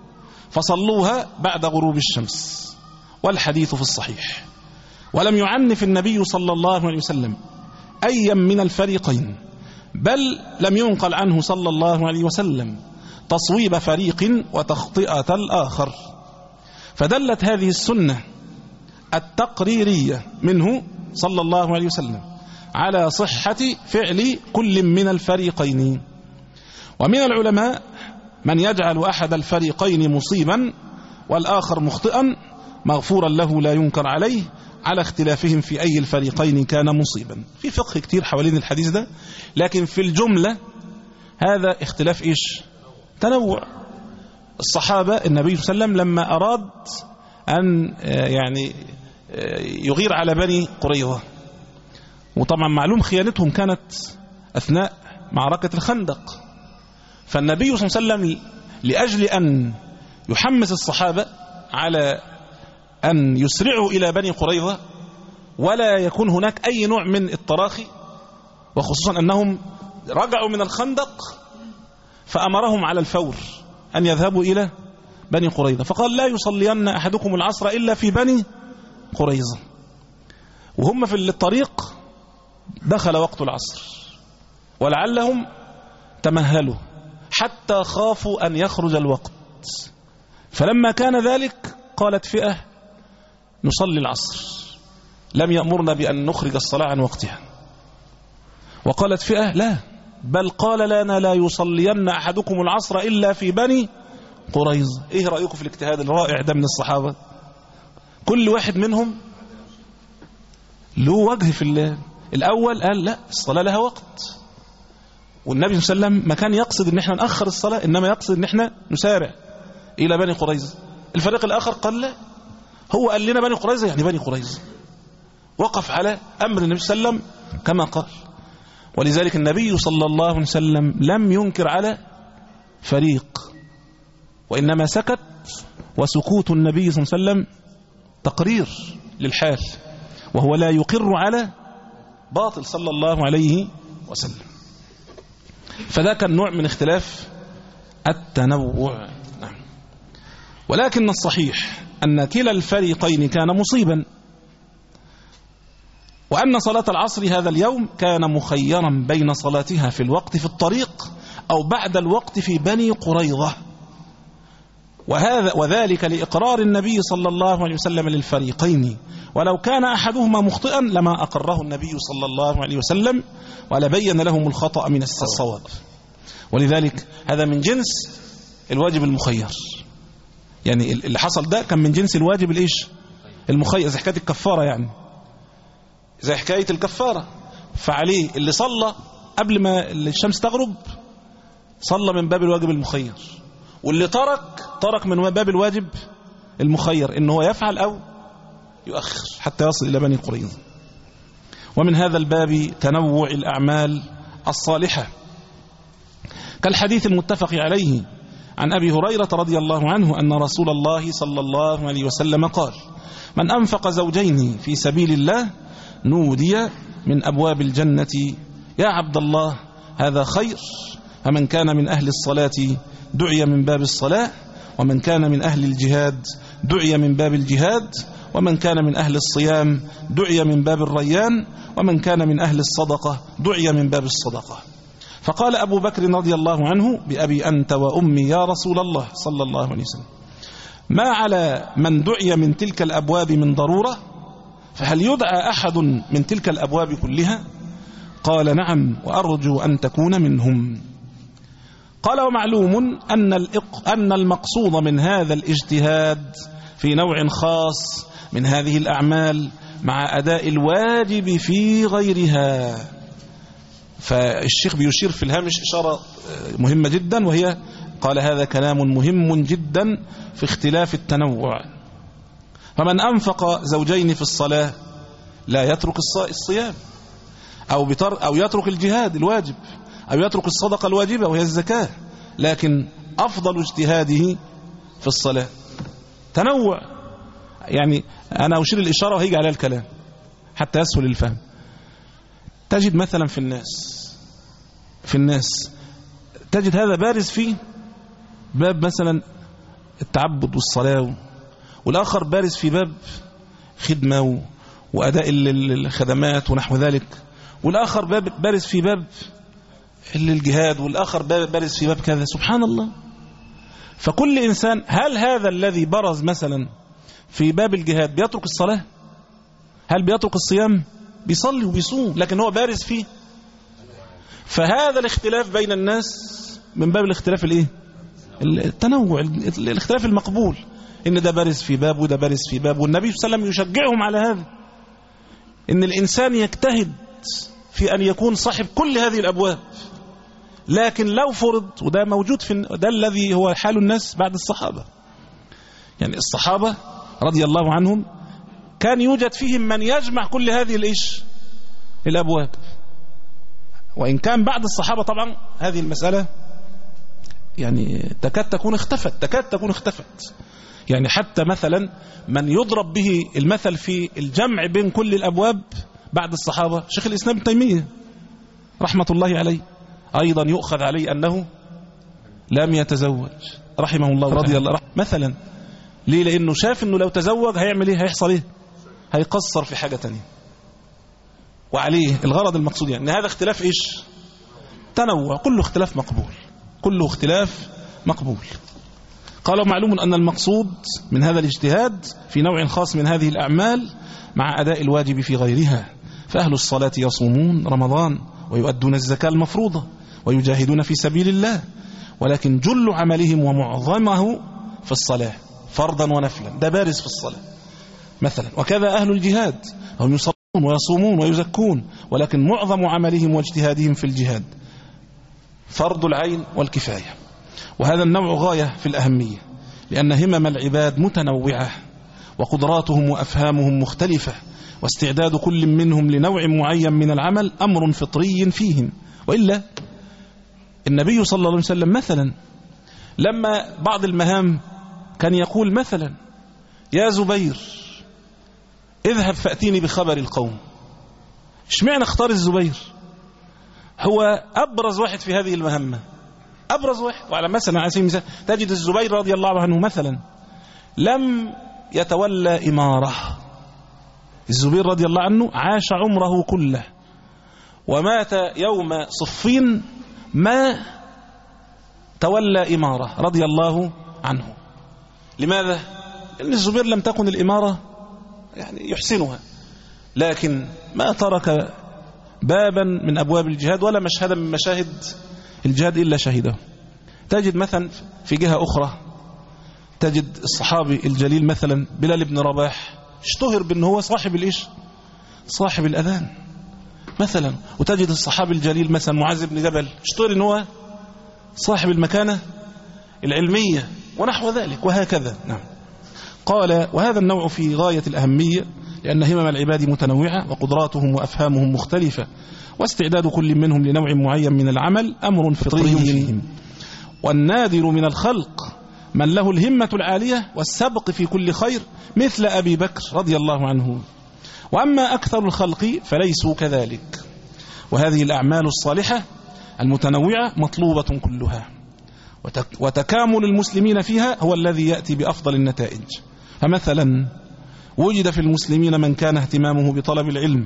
فصلوها بعد غروب الشمس. والحديث في الصحيح. ولم يعنف النبي صلى الله عليه وسلم أيا من الفريقين، بل لم ينقل عنه صلى الله عليه وسلم تصويب فريق وتخطئة الآخر. فدلت هذه السنة التقريرية منه صلى الله عليه وسلم على صحة فعل كل من الفريقين. ومن العلماء من يجعل أحد الفريقين مصيبا والآخر مخطئا مغفورا له لا ينكر عليه، على اختلافهم في أي الفريقين كان مصيبا. في فقه كتير حوالين الحديث ده، لكن في الجملة هذا اختلاف إيش؟ تنوع. الصحابة النبي صلى الله عليه وسلم لما أراد أن يعني يغير على بني قريظة، وطبعا معلوم خيانتهم كانت أثناء معركة الخندق، فالنبي صلى الله عليه وسلم لأجل أن يحمس الصحابة على أن يسرعوا إلى بني قريظة ولا يكون هناك أي نوع من التراخي، وخصوصا أنهم رجعوا من الخندق، فأمرهم على الفور أن يذهبوا إلى بني قريظة، فقال: لا يصلين أحدكم العصر إلا في بني قريظة. وهم في الطريق دخل وقت العصر، ولعلهم تمهلوا حتى خافوا أن يخرج الوقت، فلما كان ذلك قالت فئة: نصلي العصر، لم يأمرنا بأن نخرج الصلاة عن وقتها. وقالت فئة: لا، بل قال لنا: لا يصلين أحدكم العصر إلا في بني قريظة. إيه رأيكم في الاجتهاد الرائع ده من الصحابة؟ كل واحد منهم له وجه. في الأول قال: لا، الصلاة لها وقت، والنبي صلى الله عليه وسلم ما كان يقصد ان احنا نأخر الصلاة، انما يقصد ان احنا نسارع الى بني قريظة. الفريق الاخر قال: لا، هو قال لنا بني قريظة يعني بني قريظة، وقف على امر النبي صلى الله عليه وسلم كما قال. ولذلك النبي صلى الله عليه وسلم لم ينكر على فريق، وانما سكت، وسكوت النبي صلى الله عليه وسلم تقرير للحال، وهو لا يقر على باطل صلى الله عليه وسلم. فذا كان نوع من اختلاف التنوع. نعم. ولكن الصحيح أن كلا الفريقين كان مصيبا، وأن صلاة العصر هذا اليوم كان مخيرا بين صلاتها في الوقت في الطريق أو بعد الوقت في بني قريظة، وهذا وذلك لإقرار النبي صلى الله عليه وسلم للفريقين، ولو كان أحدهما مخطئا لما أقره النبي صلى الله عليه وسلم ولبين لهم الخطأ من الصواب. ولذلك هذا من جنس الواجب المخير، يعني اللي حصل ده كان من جنس الواجب الإيش المخير، زي حكاية الكفارة، يعني زي حكاية الكفارة، فعليه اللي صلى قبل ما الشمس تغرب صلى من باب الواجب المخير، واللي ترك ترك من باب الواجب المخير، إنه هو يفعل أو يؤخر حتى يصل إلى بني قريظة. ومن هذا الباب تنوع الأعمال الصالحة، كالحديث المتفق عليه عن أبي هريرة رضي الله عنه أن رسول الله صلى الله عليه وسلم قال: من أنفق زوجين في سبيل الله نودي من أبواب الجنة يا عبد الله هذا خير. فمن كان من أهل الصلاة دعي من باب الصلاة، ومن كان من أهل الجهاد دعي من باب الجهاد، ومن كان من أهل الصيام دعي من باب الريان، ومن كان من أهل الصدقة دعي من باب الصدقة. فقال أبو بكر رضي الله عنه: بأبي أنت وأمي يا رسول الله صلى الله عليه وسلم، ما على من دعي من تلك الأبواب من ضرورة؟ فهل يدعى أحد من تلك الأبواب كلها؟ قال نعم، وأرجو أن تكون منهم. قال ومعلوم أن, أن المقصود من هذا الاجتهاد في نوع خاص من هذه الأعمال مع أداء الواجب في غيرها. فالشيخ بيشير في الهامش إشارة مهمة جدا، وهي قال هذا كلام مهم جدا في اختلاف التنوع. فمن أنفق زوجين في الصلاة لا يترك الصيام، أو, بتر أو يترك الجهاد الواجب، أو يترك الصدقة الواجبة وهي الزكاة، لكن أفضل اجتهاده في الصلاة. تنوع، يعني أنا أشير الإشارة وهيجي عليها الكلام حتى يسهل الفهم. تجد مثلا في الناس في الناس تجد هذا بارز في باب مثلا التعبد والصلاة، والآخر بارز في باب خدمة وأداء الخدمات ونحو ذلك، والآخر بارز في باب الجهاد، والآخر بارز في باب كذا. سبحان الله. فكل إنسان، هل هذا الذي برز مثلا في باب الجهاد بيترك الصلاة؟ هل بيترك الصيام؟ بيصلي وبيصوم، لكن هو بارز فيه. فهذا الاختلاف بين الناس من باب الاختلاف الايه؟ التنوع، الاختلاف المقبول، ان ده بارز في باب وده بارز في باب. والنبي صلى الله عليه وسلم يشجعهم على هذا، ان الانسان يجتهد في ان يكون صاحب كل هذه الابواب. لكن لو فرض، وده موجود في ده الذي هو حال الناس بعد الصحابة، يعني الصحابة رضي الله عنهم كان يوجد فيهم من يجمع كل هذه الإيش الأبواب، وإن كان بعد الصحابة طبعا هذه المسألة يعني تكاد تكون اختفت تكاد تكون اختفت يعني حتى مثلا من يضرب به المثل في الجمع بين كل الأبواب بعد الصحابة شيخ الإسلام ابن تيمية رحمة الله عليه، أيضا يؤخذ عليه أنه لم يتزوج رحمه الله رضي الله عنه مثلا. ليه؟ لأنه شاف أنه لو تزوج هيعمل إيه؟ هيحصل إيه؟ هيقصر في حاجة تانية. وعليه الغرض المقصود يعني أن هذا اختلاف إيش؟ تنوع، كله اختلاف مقبول، كله اختلاف مقبول. قالوا معلوم أن المقصود من هذا الاجتهاد في نوع خاص من هذه الأعمال مع أداء الواجب في غيرها. فأهل الصلاة يصومون رمضان ويؤدون الزكاة المفروضة ويجاهدون في سبيل الله، ولكن جل عملهم ومعظمه في الصلاة فرضا ونفلا، ده بارز في الصلاة مثلا. وكذا أهل الجهاد، هم يصلون ويصومون ويزكون، ولكن معظم عملهم واجتهادهم في الجهاد فرض العين والكفاية. وهذا النوع غاية في الأهمية، لأن همم العباد متنوعة وقدراتهم وأفهامهم مختلفة، واستعداد كل منهم لنوع معين من العمل أمر فطري فيهم. وإلا النبي صلى الله عليه وسلم مثلا لما بعض المهام كان يقول مثلا يا زبير اذهب فأتيني بخبر القوم. اشمعنى اختار الزبير؟ هو أبرز واحد في هذه المهمة، أبرز واحد. وعلى مثلا على سبيل المثال تجد الزبير رضي الله عنه مثلا لم يتولى إمارة. الزبير رضي الله عنه عاش عمره كله ومات يوم صفين ما تولى إمارة رضي الله عنه. لماذا؟ لأن الزبير لم تكن الإمارة يعني يحسنها، لكن ما ترك بابا من أبواب الجهاد ولا مشهدا من مشاهد الجهاد إلا شهده. تجد مثلا في جهة أخرى تجد الصحابي الجليل مثلا بلال بن رباح اشتهر بأنه هو صاحب الإيش؟ صاحب الأذان مثلا. وتجد الصحابي الجليل مثلا معاذ بن جبل اشتهر أنه هو صاحب المكانة العلمية ونحو ذلك، وهكذا. نعم. قال وهذا النوع في غاية الأهمية، لأن همم العباد متنوعة وقدراتهم وأفهامهم مختلفة، واستعداد كل منهم لنوع معين من العمل أمر فطري فيهم. والنادر من الخلق من له الهمة العالية والسبق في كل خير مثل أبي بكر رضي الله عنه، وأما أكثر الخلق فليسوا كذلك. وهذه الأعمال الصالحة المتنوعة مطلوبة كلها، وتكامل المسلمين فيها هو الذي يأتي بأفضل النتائج. فمثلا وجد في المسلمين من كان اهتمامه بطلب العلم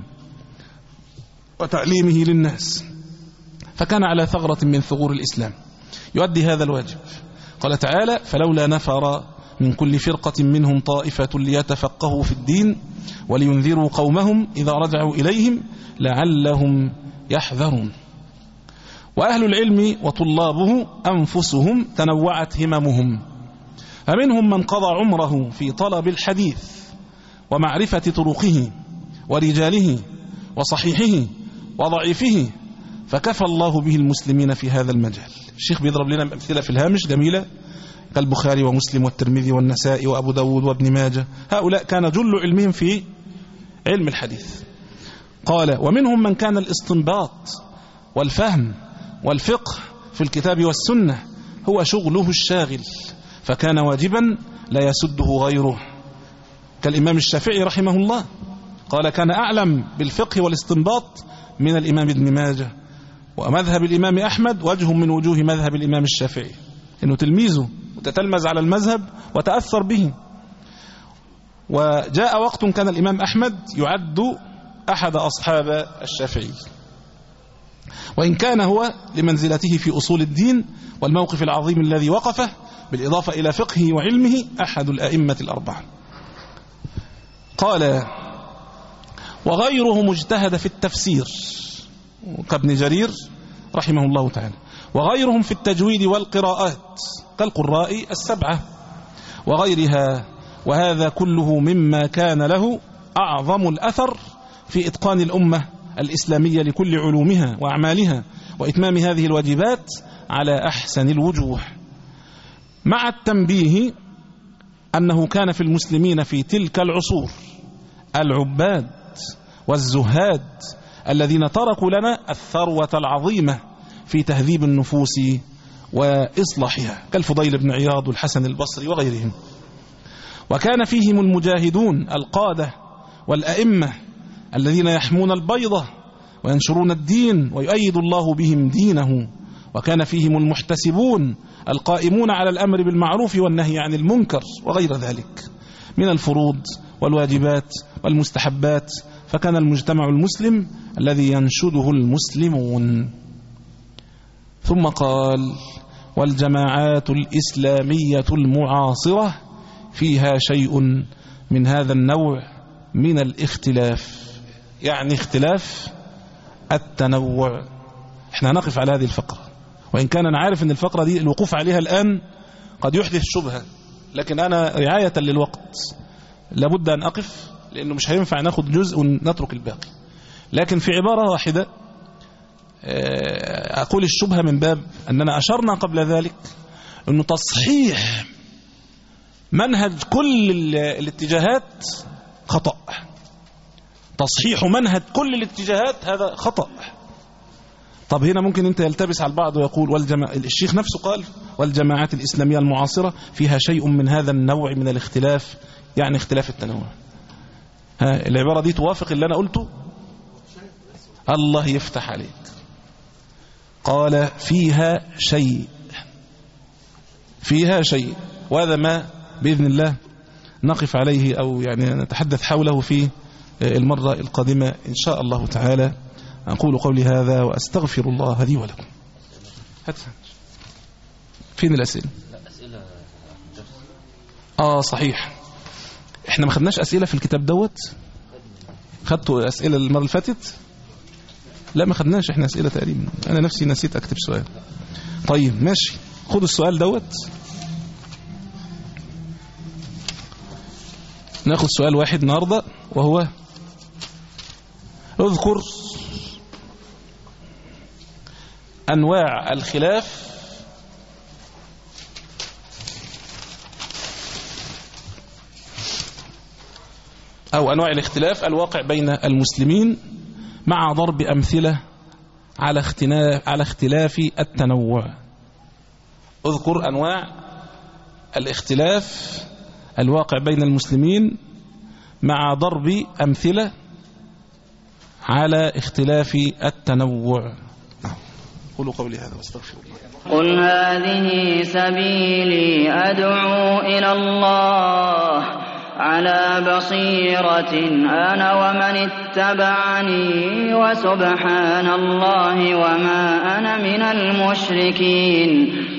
وتعليمه للناس، فكان على ثغرة من ثغور الإسلام يؤدي هذا الواجب. قال تعالى فلولا نفر من كل فرقة منهم طائفة ليتفقهوا في الدين ولينذروا قومهم إذا رجعوا إليهم لعلهم يحذرون. وأهل العلم وطلابه أنفسهم تنوعت هممهم، فمنهم من قضى عمره في طلب الحديث ومعرفة طرقه ورجاله وصحيحه وضعيفه، فكفى الله به المسلمين في هذا المجال. الشيخ بيضرب لنا أمثلة في الهامش جميلة كالبخاري ومسلم والترمذي والنسائي وأبو داود وابن ماجه، هؤلاء كان جل علمهم في علم الحديث. قال: ومنهم من كان الاستنباط والفهم والفقه في الكتاب والسنة هو شغله الشاغل، فكان واجبا لا يسده غيره، كالإمام الشافعي رحمه الله، قال: كان أعلم بالفقه والاستنباط من الإمام ابن ماجه. ومذهب الإمام أحمد وجه من وجوه مذهب الإمام الشافعي، إنه تلميذه وتتلمذ على المذهب وتأثر به. وجاء وقت كان الإمام أحمد يعد أحد أصحاب الشافعي، وإن كان هو لمنزلته في أصول الدين والموقف العظيم الذي وقفه، بالإضافة إلى فقهه وعلمه، أحد الأئمة الأربعة. قال: وغيرهم اجتهد في التفسير كابن جرير رحمه الله تعالى، وغيرهم في التجويد والقراءات كالقراء السبعة وغيرها، وهذا كله مما كان له أعظم الأثر في إتقان الأمة الإسلامية لكل علومها وأعمالها وإتمام هذه الواجبات على أحسن الوجوه، مع التنبيه أنه كان في المسلمين في تلك العصور العباد والزهاد الذين تركوا لنا الثروة العظيمة في تهذيب النفوس وإصلاحها، كالفضيل بن عياض والحسن البصري وغيرهم. وكان فيهم المجاهدون القادة والأئمة الذين يحمون البيضة وينشرون الدين ويؤيد الله بهم دينه. وكان فيهم المحتسبون القائمون على الأمر بالمعروف والنهي عن المنكر وغير ذلك من الفروض والواجبات والمستحبات، فكان المجتمع المسلم الذي ينشده المسلمون. ثم قال: والجماعات الإسلامية المعاصرة فيها شيء من هذا النوع من الاختلاف، يعني اختلاف التنوع. احنا نقف على هذه الفقرة، وإن كان أنا عارف أن الفقرة دي الوقوف عليها الآن قد يحدث شبهة، لكن أنا رعاية للوقت لابد أن أقف، لأنه مش هينفع ناخد جزء ونترك الباقي. لكن في عبارة واحدة أقول الشبهة من باب أننا أشرنا قبل ذلك أنه تصحيح منهج كل الاتجاهات خطأ، تصحيح منهج كل الاتجاهات هذا خطأ. طب هنا ممكن انت يلتبس على البعض ويقول والجماعة، الشيخ نفسه قال: والجماعات الإسلامية المعاصرة فيها شيء من هذا النوع من الاختلاف، يعني اختلاف التنوع. ها العبارة دي توافق اللي أنا قلته؟ الله يفتح عليك. قال: فيها شيء، فيها شيء، وهذا ما بإذن الله نقف عليه أو يعني نتحدث حوله في المرة القادمة إن شاء الله تعالى. أقول قولي هذا وأستغفر الله لي ولكم. فين الأسئلة؟ آه صحيح، إحنا ما خدناش أسئلة في الكتاب دوت. خدتوا أسئلة المرة اللي فاتت؟ لا ما خدناش إحنا أسئلة تقريبا، أنا نفسي نسيت أكتب سؤال. طيب ماشي، خد السؤال دوت، ناخد سؤال واحد النهاردة، وهو: اذكر أنواع الخلاف أو أنواع الاختلاف الواقع بين المسلمين، مع ضرب أمثلة على اختلاف على اختلاف التنوع. اذكر أنواع الاختلاف الواقع بين المسلمين مع ضرب أمثلة على اختلاف التنوع. قولوا قولي هذا واستغفر الله. قل هذه سبيلي أدعو إلى الله على بصيرة أنا ومن اتبعني وسبحان الله وما أنا من المشركين.